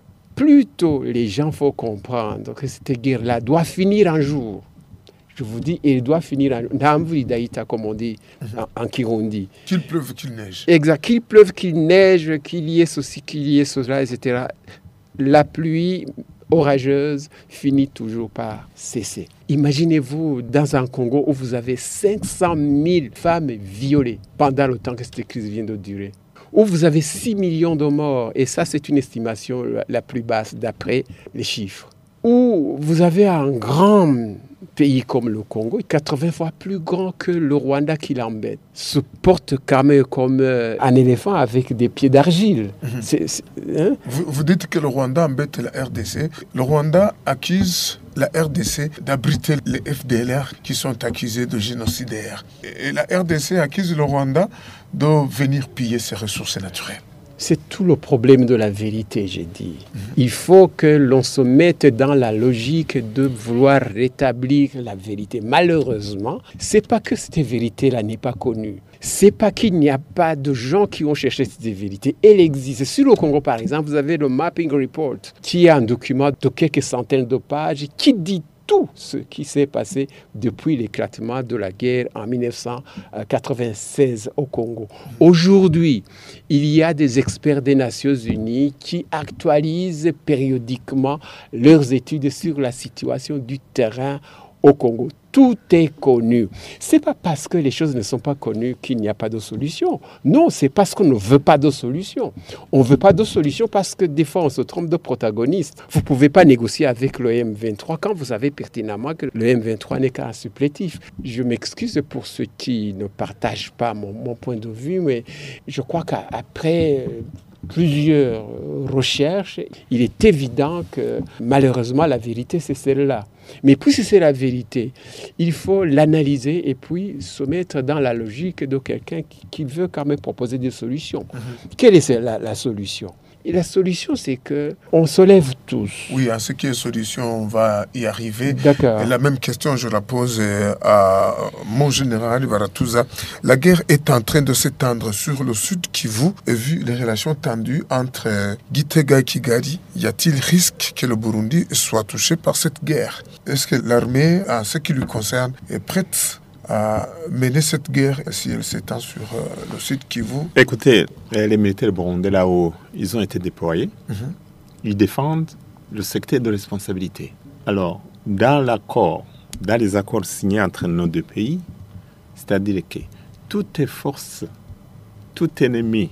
plutôt les gens faut comprendre que cette guerre-là doit finir un jour. Je vous dis, il doit finir un jour. Comme on dit en, en Kirundi. Qu'il pleuve, qu'il neige. Exact. Qu'il pleuve, qu'il neige, qu'il y ait ceci, qu'il y ait cela, et cetera. La pluie orageuse finit toujours par cesser. Imaginez-vous dans un Congo où vous avez cinq cent mille femmes violées pendant le temps que cette crise vient de durer, où vous avez six millions de morts, et ça c'est une estimation la plus basse d'après les chiffres, où vous avez un grand pays comme le Congo, quatre-vingts fois plus grand que le Rwanda qui l'embête, se porte quand même comme euh, un éléphant avec des pieds d'argile. Mm-hmm. C'est, c'est, hein? vous, vous dites que le Rwanda embête la R D C. Le Rwanda accuse la R D C d'abriter les F D L R qui sont accusés de génocidaires. Et la R D C accuse le Rwanda de venir piller ses ressources naturelles. C'est tout le problème de la vérité, j'ai dit. Mmh. Il faut que l'on se mette dans la logique de vouloir rétablir la vérité. Malheureusement, c'est pas que cette vérité-là n'est pas connue. C'est pas qu'il n'y a pas de gens qui ont cherché cette vérité. Elle existe. Sur le Congo, par exemple, vous avez le Mapping Report, qui est un document de quelques centaines de pages qui dit tout ce qui s'est passé depuis l'éclatement de la guerre en dix-neuf cent quatre-vingt-seize au Congo. Aujourd'hui, il y a des experts des Nations Unies qui actualisent périodiquement leurs études sur la situation du terrain au Congo. Tout est connu. Ce n'est pas parce que les choses ne sont pas connues qu'il n'y a pas de solution. Non, c'est parce qu'on ne veut pas de solution. On ne veut pas de solution parce que des fois, on se trompe de protagoniste. Vous ne pouvez pas négocier avec le M vingt-trois quand vous savez pertinemment que le M vingt-trois n'est qu'un supplétif. Je m'excuse pour ceux qui ne partagent pas mon, mon point de vue, mais je crois qu'après plusieurs recherches, il est évident que malheureusement la vérité c'est celle-là. Mais puisque c'est la vérité, il faut l'analyser et puis se mettre dans la logique de quelqu'un qui, qui veut quand même proposer des solutions. Mm-hmm. Quelle est la, la solution ? Et la solution, c'est qu'on se lève tous. Oui, à ce qui est solution, on va y arriver. D'accord. Et la même question, je la pose à mon général Ibaratouza. La guerre est en train de s'étendre sur le sud Kivu. Et vu les relations tendues entre Gitega et Kigali, y a-t-il risque que le Burundi soit touché par cette guerre ? Est-ce que l'armée, en ce qui lui concerne, est prête à mener cette guerre si elle s'étend sur euh, le sud Kivu? Écoutez, les militaires burundais là-haut, ils ont été déployés. Mm-hmm. Ils défendent le secteur de responsabilité. Alors, dans l'accord, dans les accords signés entre nos deux pays, c'est-à-dire que toute force, tout ennemi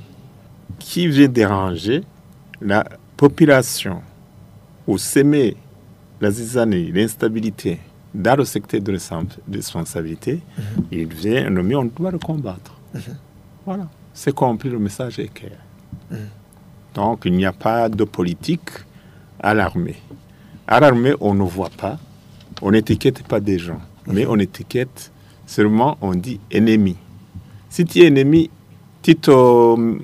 qui vient déranger la population ou semer la zizanie, l'instabilité dans le secteur de responsabilité, mm-hmm. il devient un ennemi, on doit le combattre. Mm-hmm. Voilà. C'est compris, le message est clair. Mm-hmm. Donc, il n'y a pas de politique à l'armée. À l'armée, on ne voit pas, on n'étiquette pas des gens, mm-hmm. mais on étiquette seulement, on dit ennemi. Si tu es ennemi, tu, te,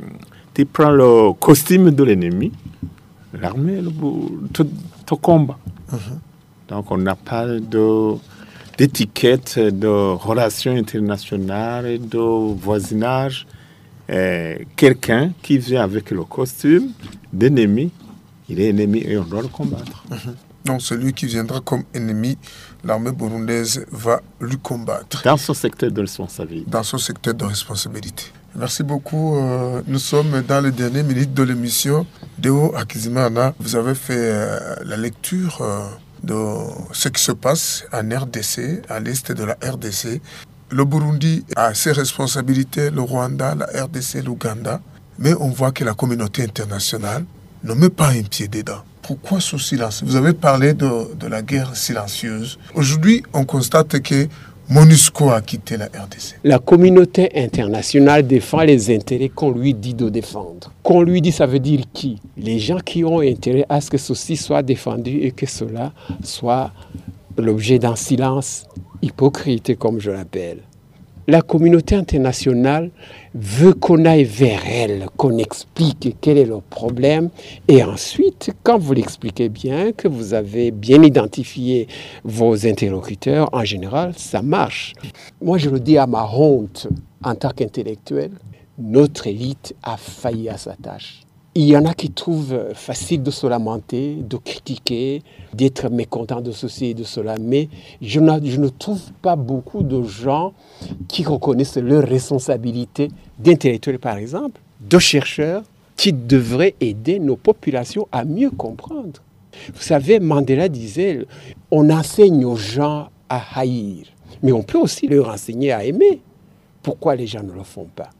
tu prends le costume de l'ennemi, l'armée te, te combat. Mm-hmm. Donc, on n'a pas de, d'étiquette de relations internationales, de voisinage. Euh, quelqu'un qui vient avec le costume d'ennemi, il est ennemi et on doit le combattre. Mm-hmm. Donc, celui qui viendra comme ennemi, l'armée burundaise va lui combattre. Dans son secteur de responsabilité. Dans son secteur de responsabilité. Merci beaucoup. Euh, nous sommes dans les dernières minutes de l'émission. Deo Hakizimana, vous avez fait euh, la lecture euh, de ce qui se passe en R D C, à l'est de la R D C. Le Burundi a ses responsabilités, le Rwanda, la R D C, l'Ouganda. Mais on voit que la communauté internationale ne met pas un pied dedans. Pourquoi ce silence? Vous avez parlé de, de la guerre silencieuse. Aujourd'hui, on constate que MONUSCO a quitté la R D C. La communauté internationale défend les intérêts qu'on lui dit de défendre. Qu'on lui dit, ça veut dire qui? Les gens qui ont intérêt à ce que ceci soit défendu et que cela soit l'objet d'un silence hypocrite, comme je l'appelle. La communauté internationale veut qu'on aille vers elle, qu'on explique quel est le problème. Et ensuite, quand vous l'expliquez bien, que vous avez bien identifié vos interlocuteurs, en général, ça marche. Moi, je le dis à ma honte, en tant qu'intellectuel, notre élite a failli à sa tâche. Il y en a qui trouvent facile de se lamenter, de critiquer, d'être mécontent de ceci et de cela. Mais je ne, je ne trouve pas beaucoup de gens qui reconnaissent leur responsabilité d'intellectuels, par exemple, de chercheurs qui devraient aider nos populations à mieux comprendre. Vous savez, Mandela disait, on enseigne aux gens à haïr, mais on peut aussi leur enseigner à aimer. Pourquoi les gens ne le font pas?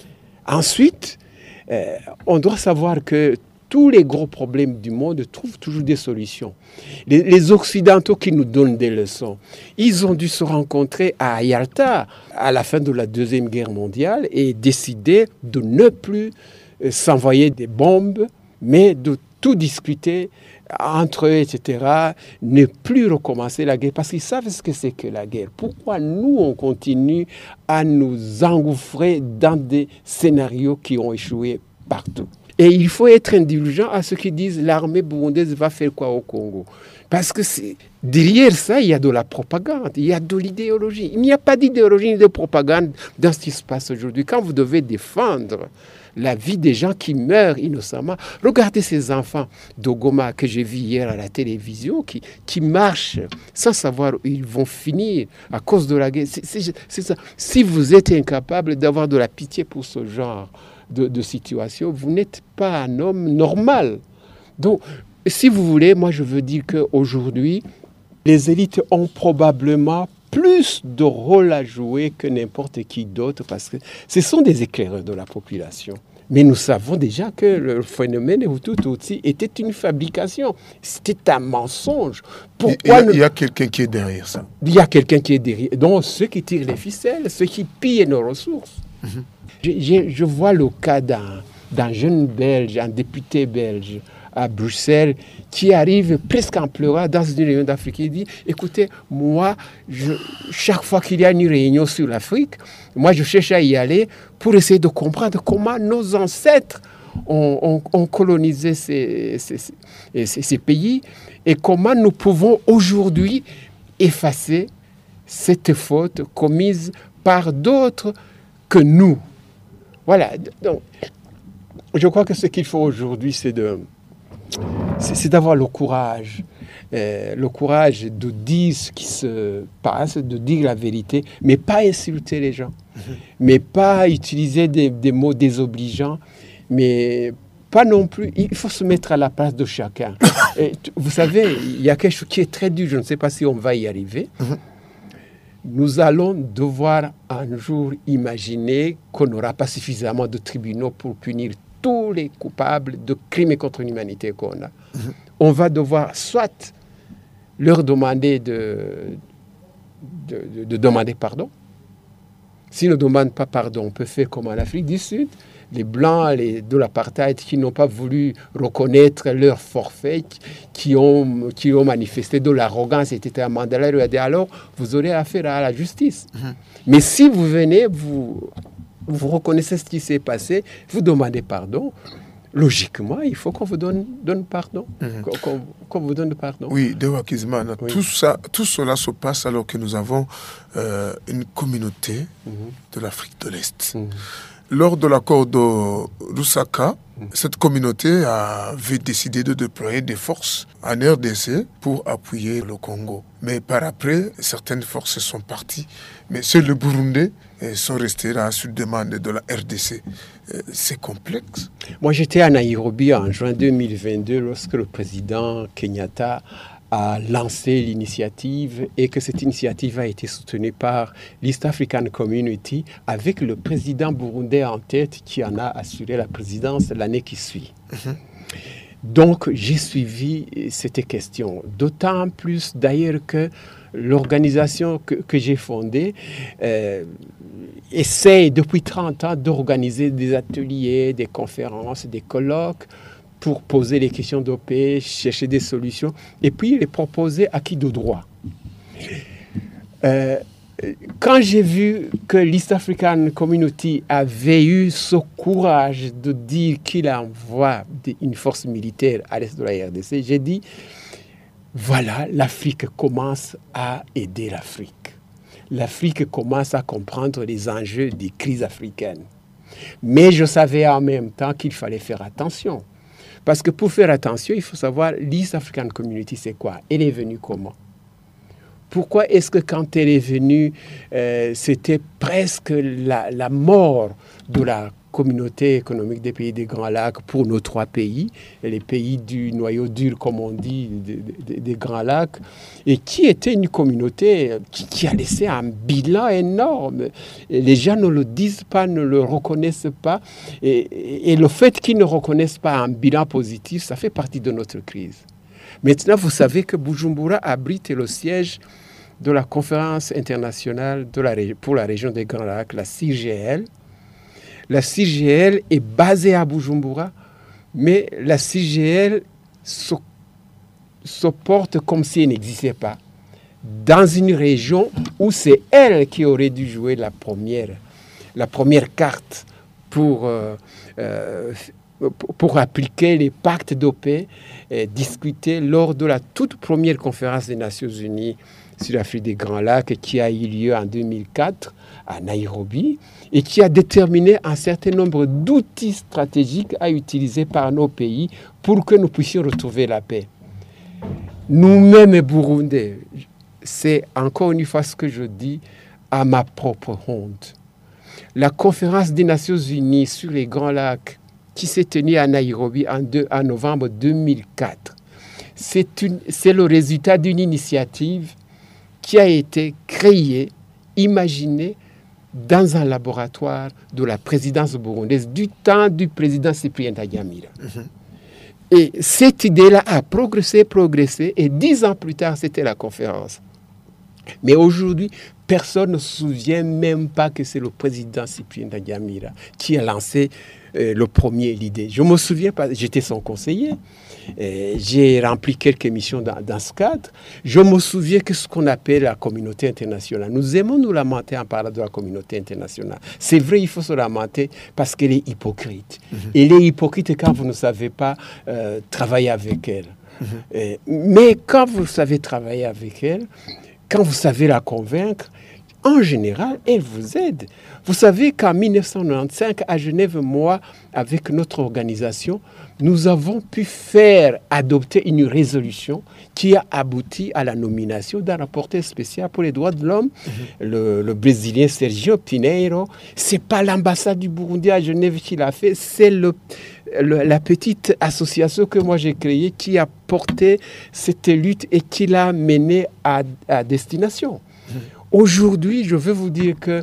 Ensuite, Euh, on doit savoir que tous les gros problèmes du monde trouvent toujours des solutions. Les, les Occidentaux qui nous donnent des leçons, ils ont dû se rencontrer à Yalta à la fin de la Deuxième Guerre mondiale et décider de ne plus euh, s'envoyer des bombes, mais de tout discuter entre eux, et cetera, ne plus recommencer la guerre, parce qu'ils savent ce que c'est que la guerre. Pourquoi nous, on continue à nous engouffrer dans des scénarios qui ont échoué partout? Et il faut être indulgent à ceux qui disent l'armée burundaise va faire quoi au Congo? Parce que c'est, derrière ça, il y a de la propagande, il y a de l'idéologie. Il n'y a pas d'idéologie ni de propagande dans ce qui se passe aujourd'hui. Quand vous devez défendre la vie des gens qui meurent innocemment. Regardez ces enfants de Goma que j'ai vus hier à la télévision qui, qui marchent sans savoir où ils vont finir à cause de la guerre. C'est, c'est, c'est ça. Si vous êtes incapable d'avoir de la pitié pour ce genre de, de situation, vous n'êtes pas un homme normal. Donc, si vous voulez, moi je veux dire qu'aujourd'hui, les élites ont probablement plus de rôle à jouer que n'importe qui d'autre, parce que ce sont des éclaireurs de la population. Mais nous savons déjà que le phénomène Hutu-Tutsi était une fabrication. C'était un mensonge. Pourquoi il y a, nous... il y a quelqu'un qui est derrière ça. Il y a quelqu'un qui est derrière. Donc, ceux qui tirent les ficelles, ceux qui pillent nos ressources. Mm-hmm. je, je, je vois le cas d'un, d'un jeune Belge, un député belge, à Bruxelles, qui arrive presque en pleurant dans une réunion d'Afrique. Il dit, écoutez, moi, je, chaque fois qu'il y a une réunion sur l'Afrique, moi, je cherche à y aller pour essayer de comprendre comment nos ancêtres ont, ont, ont colonisé ces, ces, ces, ces pays et comment nous pouvons aujourd'hui effacer cette faute commise par d'autres que nous. Voilà. Donc, je crois que ce qu'il faut aujourd'hui, c'est de... C'est, c'est d'avoir le courage, euh, le courage de dire ce qui se passe, de dire la vérité, mais pas insulter les gens, mmh. mais pas utiliser des, des mots désobligeants, mais pas non plus. Il faut se mettre à la place de chacun. Et, vous savez, il y a quelque chose qui est très dur, je ne sais pas si on va y arriver. Mmh. Nous allons devoir un jour imaginer qu'on n'aura pas suffisamment de tribunaux pour punir tous les coupables de crimes contre l'humanité qu'on a. Mmh. On va devoir soit leur demander de, de, de, de demander pardon. S'ils ne demandent pas pardon, on peut faire comme en Afrique du Sud, les Blancs les, de l'apartheid qui n'ont pas voulu reconnaître leur forfait, qui ont, qui ont manifesté de l'arrogance, et cetera. Mandela lui a dit, alors, vous aurez affaire à la justice. Mmh. Mais si vous venez, vous... vous reconnaissez ce qui s'est passé, vous demandez pardon. Logiquement, il faut qu'on vous donne, donne pardon. Mm-hmm. Qu'on, qu'on vous donne pardon. Oui, Dewa Kizman, oui. tout, ça, tout cela se passe alors que nous avons euh, une communauté mm-hmm. de l'Afrique de l'Est. Mm-hmm. Lors de l'accord de Lusaka, mm-hmm. cette communauté avait décidé de déployer des forces en R D C pour appuyer le Congo. Mais par après, certaines forces sont parties. Mais seuls les Burundais sont restés là sur demande de la R D C. C'est complexe. Moi, j'étais à Nairobi en juin deux mille vingt-deux lorsque le président Kenyatta a lancé l'initiative et que cette initiative a été soutenue par l'East African Community avec le président burundais en tête qui en a assuré la présidence l'année qui suit. Mm-hmm. Donc, j'ai suivi cette question, d'autant plus d'ailleurs que l'organisation que, que j'ai fondée euh, essaie depuis trente ans d'organiser des ateliers, des conférences, des colloques pour poser les questions de paix, chercher des solutions et puis les proposer à qui de droit. Euh, quand j'ai vu que l'East African Community avait eu ce courage de dire qu'il envoie une force militaire à l'est de la R D C, j'ai dit, voilà, l'Afrique commence à aider l'Afrique. L'Afrique commence à comprendre les enjeux des crises africaines. Mais je savais en même temps qu'il fallait faire attention. Parce que pour faire attention, il faut savoir, l'East African Community, c'est quoi? Elle est venue comment? Pourquoi est-ce que quand elle est venue, euh, c'était presque la, la mort de la communauté économique des pays des Grands Lacs pour nos trois pays, les pays du noyau dur, comme on dit, des, des, des Grands Lacs, et qui était une communauté qui, qui a laissé un bilan énorme. Et les gens ne le disent pas, ne le reconnaissent pas, et, et, et le fait qu'ils ne reconnaissent pas un bilan positif, ça fait partie de notre crise. Maintenant, vous savez que Bujumbura abrite le siège de la conférence internationale de la, pour la région des Grands Lacs, la C I G L. La C I G L est basée à Bujumbura, mais la C I G L se, se porte comme si elle n'existait pas, dans une région où c'est elle qui aurait dû jouer la première, la première carte pour, euh, euh, pour appliquer les pactes de paix euh, discutés lors de la toute première conférence des Nations Unies sur l'Afrique des Grands Lacs qui a eu lieu en deux mille quatre à Nairobi et qui a déterminé un certain nombre d'outils stratégiques à utiliser par nos pays pour que nous puissions retrouver la paix. Nous-mêmes, Burundais, c'est encore une fois ce que je dis à ma propre honte. La conférence des Nations Unies sur les Grands Lacs qui s'est tenue à Nairobi en, deux, en novembre deux mille quatre, c'est, une, c'est le résultat d'une initiative qui a été créée, imaginée dans un laboratoire de la présidence burundaise du temps du président Cyprien Ntaryamira. Mm-hmm. Et cette idée-là a progressé, progressé, et dix ans plus tard, c'était la conférence. Mais aujourd'hui, personne ne se souvient même pas que c'est le président Cyprien Ntaryamira qui a lancé euh, le premier l'idée. Je me souviens pas, j'étais son conseiller. Et j'ai rempli quelques missions dans, dans ce cadre. Je me souviens que ce qu'on appelle la communauté internationale, nous aimons nous lamenter en parlant de la communauté internationale. C'est vrai, il faut se lamenter parce qu'elle est hypocrite. Mm-hmm. Elle est hypocrite quand vous ne savez pas euh, travailler avec elle. Mm-hmm. Et, mais quand vous savez travailler avec elle, quand vous savez la convaincre, en général, elle vous aide. Vous savez qu'en mille neuf cent quatre-vingt-quinze, à Genève, moi, avec notre organisation, nous avons pu faire adopter une résolution qui a abouti à la nomination d'un rapporteur spécial pour les droits de l'homme, mmh. le, le Brésilien Sergio Pinheiro. Ce n'est pas l'ambassade du Burundi à Genève qui l'a fait, c'est le, le, la petite association que moi j'ai créée qui a porté cette lutte et qui l'a menée à, à destination. Mmh. Aujourd'hui, je veux vous dire que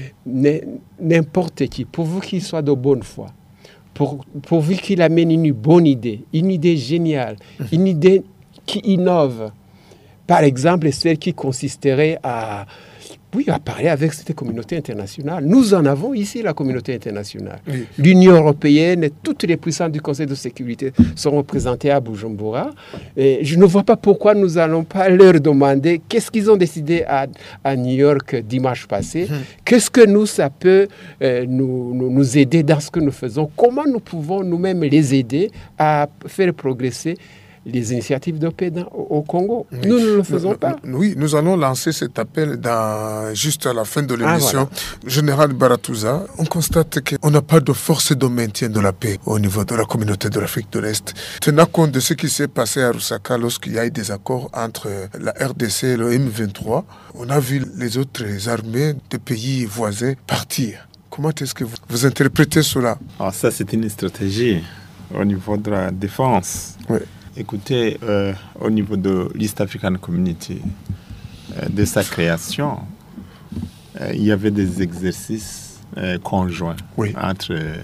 n'importe qui, pourvu qu'il soit de bonne foi, pour, pourvu qu'il amène une bonne idée, une idée géniale, une idée qui innove, Par exemple, celle qui consisterait à, oui, à parler avec cette communauté internationale. Nous en avons ici, la communauté internationale. Oui. L'Union européenne et toutes les puissances du Conseil de sécurité sont représentées à Bujumbura. Et je ne vois pas pourquoi nous n'allons pas leur demander qu'est-ce qu'ils ont décidé à, à New York dimanche passé. Mmh. Qu'est-ce que nous, ça peut euh, nous, nous, nous aider dans ce que nous faisons? Comment nous pouvons nous-mêmes les aider à faire progresser les initiatives de paix dans, au Congo. Oui. Nous ne le faisons nous, pas. Oui, nous allons lancer cet appel dans, juste à la fin de l'émission. Ah, voilà. Général Baratouza, on constate qu'on n'a pas de force de maintien de la paix au niveau de la communauté de l'Afrique de l'Est. Tenant compte de ce qui s'est passé à Lusaka lorsqu'il y a eu des accords entre la R D C et le M vingt-trois, on a vu les autres armées de pays voisins partir. Comment est-ce que vous, vous interprétez cela? Alors ça, c'est une stratégie au niveau de la défense. Oui. Écoutez, euh, au niveau de l'East African Community, euh, de sa création, euh, il y avait des exercices euh, conjoints oui. entre euh,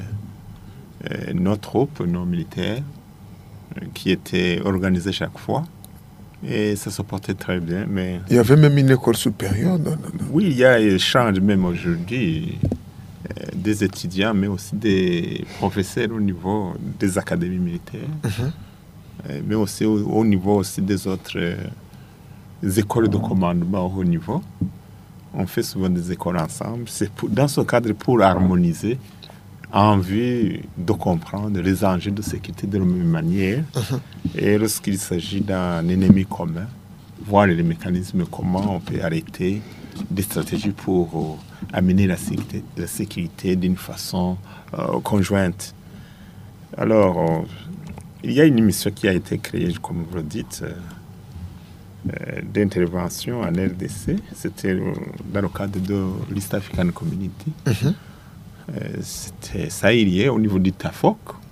nos troupes, nos militaires, euh, qui étaient organisés chaque fois. Et ça se portait très bien. Mais... Il y avait même une école supérieure. Non, non, non. Oui, il y a échange même aujourd'hui euh, des étudiants, mais aussi des professeurs au niveau des académies militaires. Mm-hmm. Mais aussi au, au niveau aussi des autres euh, écoles de commandement au haut niveau. On fait souvent des écoles ensemble. C'est pour, dans ce cadre pour harmoniser en vue de comprendre les enjeux de sécurité de la même manière. Uh-huh. Et lorsqu'il s'agit d'un ennemi commun, voir les mécanismes, comment on peut arrêter des stratégies pour euh, amener la sécurité, la sécurité d'une façon euh, conjointe. Alors, euh, il y a une mission qui a été créée, comme vous le dites, euh, euh, d'intervention en R D C. C'était euh, dans le cadre de l'East African Community. Mm-hmm. Euh, c'était sahélien au niveau du T A F O C.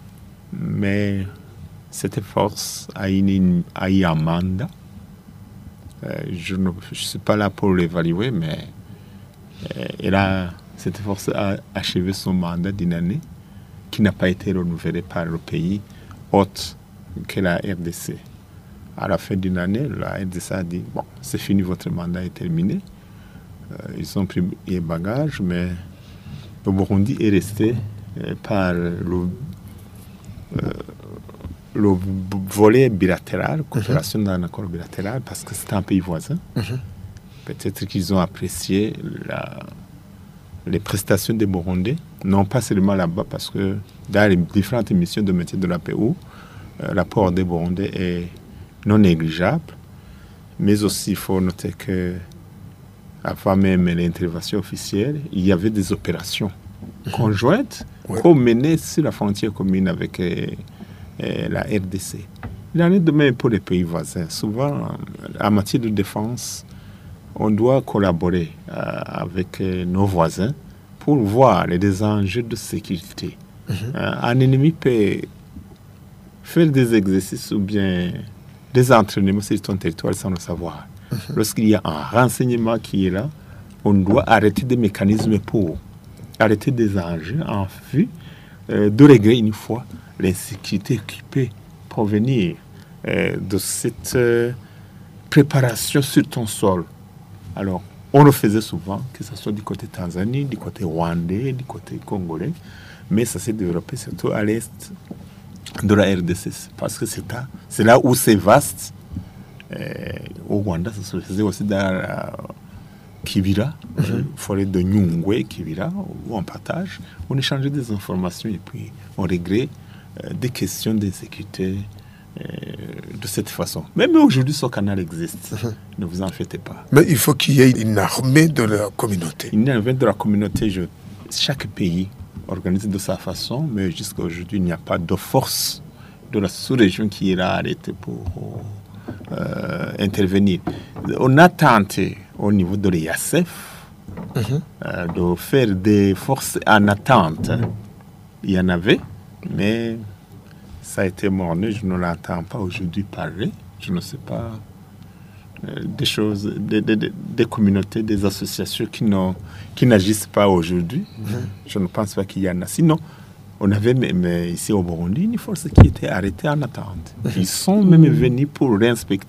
Mais cette force a eu un mandat. Euh, je ne je suis pas là pour l'évaluer, mais euh, elle a, cette force a achevé son mandat d'une année qui n'a pas été renouvelé par le pays autre que la R D C. À la fin d'une année, la R D C a dit, bon, c'est fini, votre mandat est terminé. Euh, ils ont pris les bagages, mais le Burundi est resté euh, par le, euh, le volet bilatéral, coopération mm-hmm. dans un accord bilatéral, parce que c'est un pays voisin. Mm-hmm. Peut-être qu'ils ont apprécié la, les prestations des Burundais, non pas seulement là-bas, parce que dans les différentes missions de métier de la paix où euh, l'apport des Burundais est non négligeable, mais aussi il faut noter que avant même l'intervention officielle, il y avait des opérations conjointes ouais. qu'on menait sur la frontière commune avec euh, euh, la R D C. Il en est de même pour les pays voisins. Souvent, en matière de défense, on doit collaborer euh, avec euh, nos voisins pour voir les enjeux de sécurité. Mm-hmm. Euh, un ennemi peut faire des exercices ou bien des entraînements sur ton territoire sans le savoir. Mm-hmm. Lorsqu'il y a un renseignement qui est là, on doit arrêter des mécanismes pour arrêter des enjeux en vue euh, de régler une fois l'insécurité qui peut provenir euh, de cette euh, préparation sur ton sol. Alors, on le faisait souvent, que ce soit du côté Tanzanie, du côté rwandais, du côté congolais, mais ça s'est développé surtout à l'est de la R D C, parce que c'est là, c'est là où c'est vaste. Euh, au Rwanda, ça se faisait aussi dans la Kibira, mm-hmm. euh, forêt de Nyungwe, Kibira, où on partage, on échangeait des informations et puis on réglait euh, des questions de sécurité euh, de cette façon. Même aujourd'hui, ce canal existe. Mm-hmm. Ne vous en faites pas. Mais il faut qu'il y ait une armée de la communauté. Une armée de la communauté, je, chaque pays organise de sa façon, mais jusqu'à aujourd'hui, il n'y a pas de force de la sous-région qui ira arrêter pour euh, intervenir. On a tenté au niveau de l'I A S F mm-hmm. euh, de faire des forces en attente. Il y en avait, mais ça a été morné. Je ne l'entends pas aujourd'hui parler. Je ne sais pas euh, des choses, des, des, des communautés, des associations qui, n'ont, qui n'agissent pas aujourd'hui. Mm-hmm. Je ne pense pas qu'il y en a. Sinon, on avait même ici au Burundi une force qui était arrêtée en attente. Mm-hmm. Ils sont même venus pour réinspecter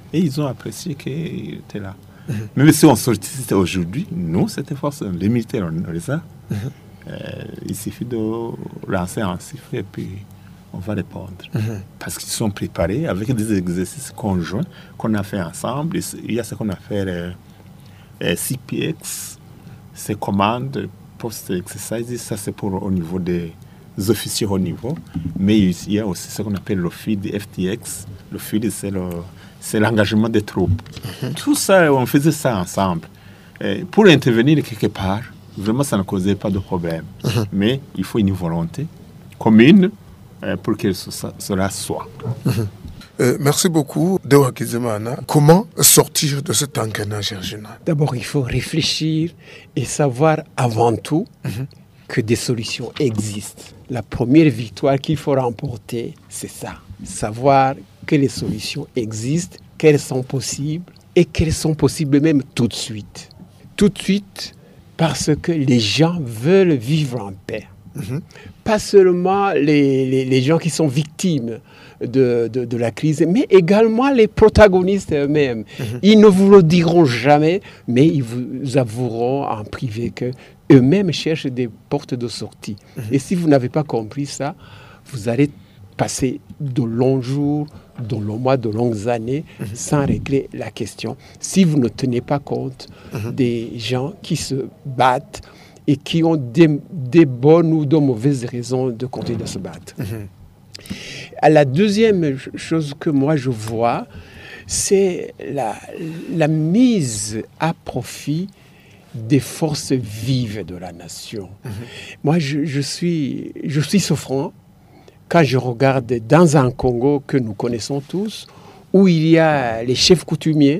Et ils ont apprécié qu'il était là. Mm-hmm. Même si on sortit aujourd'hui, nous, c'était forcément les militaires, on les a. Mm-hmm. Euh, il suffit de lancer un sifflet et puis on va répondre. Mm-hmm. Parce qu'ils sont préparés avec des exercices conjoints qu'on a fait ensemble. Il y a ce qu'on appelle euh, euh, C P X, c'est commandes post-exercise. Ça, c'est pour au niveau des officiers haut niveau. Mais il y a aussi ce qu'on appelle le F I D, F T X. Le F I D, c'est, le, c'est l'engagement des troupes. Mm-hmm. Tout ça, on faisait ça ensemble. Et pour intervenir quelque part, vraiment, ça ne causait pas de problème. Mm-hmm. Mais il faut une volonté commune euh, pour que cela soit. Mm-hmm. Euh, merci beaucoup, Dewa Kizimana. Comment sortir de cet engrenage régional? D'abord, il faut réfléchir et savoir avant tout mm-hmm. que des solutions existent. La première victoire qu'il faut remporter, c'est ça. Savoir que les solutions existent, qu'elles sont possibles et qu'elles sont possibles même tout de suite. Tout de suite, parce que les gens veulent vivre en paix. Mmh. Pas seulement les, les, les gens qui sont victimes de, de, de la crise, mais également les protagonistes eux-mêmes. Mmh. Ils ne vous le diront jamais, mais ils vous avoueront en privé qu'eux-mêmes cherchent des portes de sortie. Mmh. Et si vous n'avez pas compris ça, vous allez passer de longs jours, de longs mois, de longues années, mmh. sans régler la question. Si vous ne tenez pas compte mmh. des gens qui se battent et qui ont des, des bonnes ou de mauvaises raisons de continuer de se battre. Mmh. La deuxième chose que moi je vois, c'est la, la mise à profit des forces vives de la nation. Mmh. Moi, je, je, suis, je suis souffrant quand je regarde dans un Congo que nous connaissons tous, où il y a les chefs coutumiers,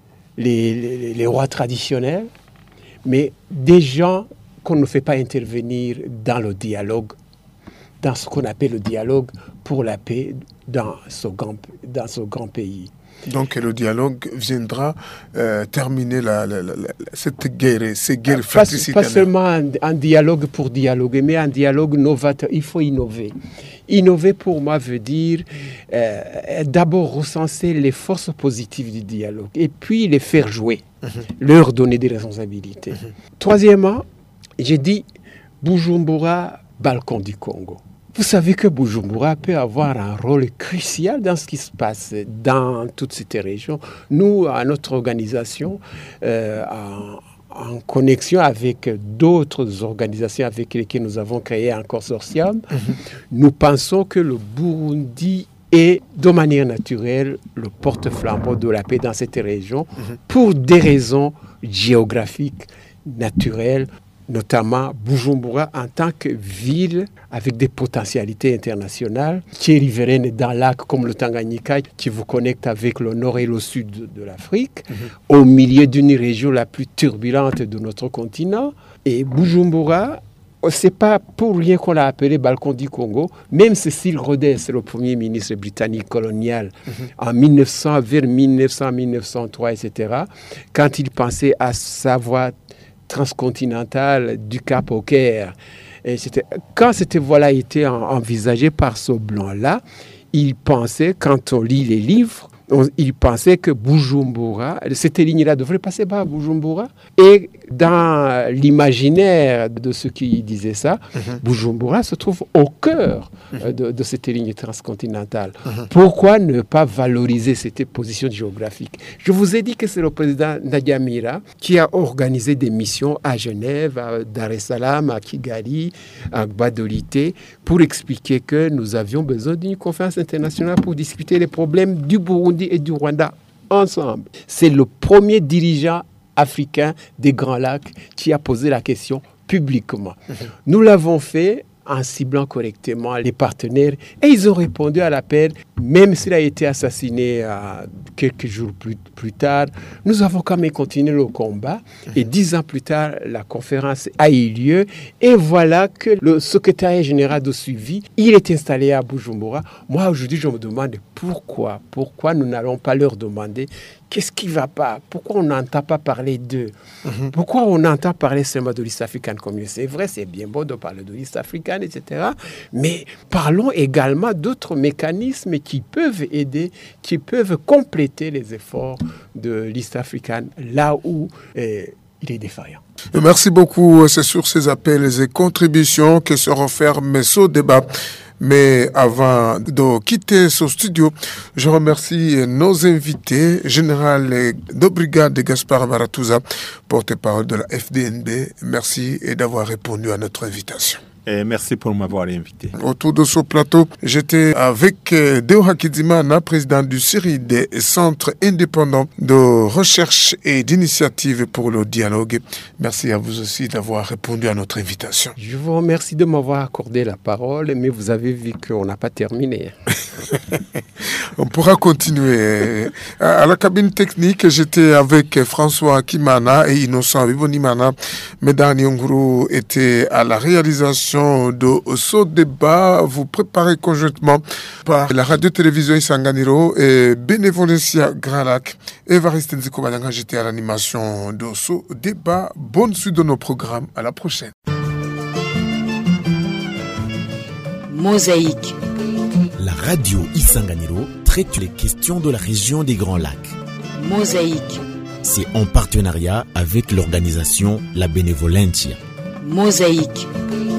les, les, les rois traditionnels, mais des gens qu'on ne fait pas intervenir dans le dialogue, dans ce qu'on appelle le dialogue pour la paix dans ce grand, dans ce grand pays. Donc le dialogue viendra euh, terminer la, la, la, cette guerre, ces guerres fratricides. Pas, pas seulement un, un dialogue pour dialoguer, mais un dialogue novateur. Il faut innover. Innover pour moi veut dire euh, d'abord recenser les forces positives du dialogue et puis les faire jouer, mmh. leur donner des responsabilités. Mmh. Troisièmement, j'ai dit Bujumbura, balcon du Congo. Vous savez que Bujumbura peut avoir un rôle crucial dans ce qui se passe dans toute cette région. Nous, à notre organisation, euh, en, en connexion avec d'autres organisations avec lesquelles nous avons créé un consortium, mmh. nous pensons que le Burundi est, de manière naturelle, le porte-flambeau de la paix dans cette région mmh. pour des raisons géographiques, naturelles, notamment Bujumbura en tant que ville avec des potentialités internationales, qui est riveraine d'un lac comme le Tanganyika, qui vous connecte avec le nord et le sud de, de l'Afrique, mm-hmm. au milieu d'une région la plus turbulente de notre continent. Et Bujumbura, c'est pas pour rien qu'on l'a appelé balcon du Congo. Même Cecil Rhodes, le premier ministre britannique colonial, mm-hmm. en mille neuf cents, vers mille neuf cents, mille neuf cent trois, et cetera, quand il pensait à sa voie transcontinentale du Cap au Caire, et c'était, quand cette voie-là a été en, envisagée par ce blanc-là, il pensait, quand on lit les livres, on, il pensait que Bujumbura, cette ligne-là devrait passer par Bujumbura. Et dans l'imaginaire de ceux qui disaient ça, mm-hmm. Bujumbura se trouve au cœur mm-hmm. de, de cette ligne transcontinentale. Mm-hmm. Pourquoi ne pas valoriser cette position géographique? Je vous ai dit que c'est le président Nadiamira qui a organisé des missions à Genève, à Dar es Salaam, à Kigali, à Gbadolité, pour expliquer que nous avions besoin d'une conférence internationale pour discuter les problèmes du Burundi et du Rwanda ensemble. C'est le premier dirigeant africain des Grands Lacs qui a posé la question publiquement. Mmh. Nous l'avons fait en ciblant correctement les partenaires et ils ont répondu à l'appel, même s'il a été assassiné euh, quelques jours plus, plus tard. Nous avons quand même continué le combat et dix ans plus tard, la conférence a eu lieu et voilà que le secrétariat général de suivi, il est installé à Bujumbura. Moi, aujourd'hui, je me demande pourquoi, pourquoi nous n'allons pas leur demander qu'est-ce qui ne va pas? Pourquoi on n'entend pas parler d'eux? Mm-hmm. Pourquoi on entend parler seulement de l'East African Community? C'est vrai, c'est bien beau de parler de l'East African africaine, et cetera. Mais parlons également d'autres mécanismes qui peuvent aider, qui peuvent compléter les efforts de l'East African, là où eh, il est défaillant. Merci beaucoup. C'est sur ces appels et contributions que se referme ce débat. Mais avant de quitter ce studio, je remercie nos invités, Général de brigade Gaspard Maratouza, porte-parole de la F D N B. Merci et d'avoir répondu à notre invitation. Et merci pour m'avoir invité. Autour de ce plateau, j'étais avec Deo Hakizimana, président du C I R I, des centres indépendants de recherche et d'initiative pour le dialogue. Merci à vous aussi d'avoir répondu à notre invitation. Je vous remercie de m'avoir accordé la parole, mais vous avez vu qu'on n'a pas terminé. On pourra continuer. À la cabine technique, j'étais avec François Kimana et Innocent Vibonimana. Medan Nyonguru était à la réalisation de ce débat. Vous préparez conjointement par la radio-télévision Isanganiro et Bénévolencia Grand Lac. Évariste Nzikobanyanga, j'étais à l'animation de ce débat. Bonne suite de nos programmes. À la prochaine. Mosaïque. La radio Isanganiro traite les questions de la région des Grands Lacs. Mosaïque. C'est en partenariat avec l'organisation La Bénévolencia. Mosaïque.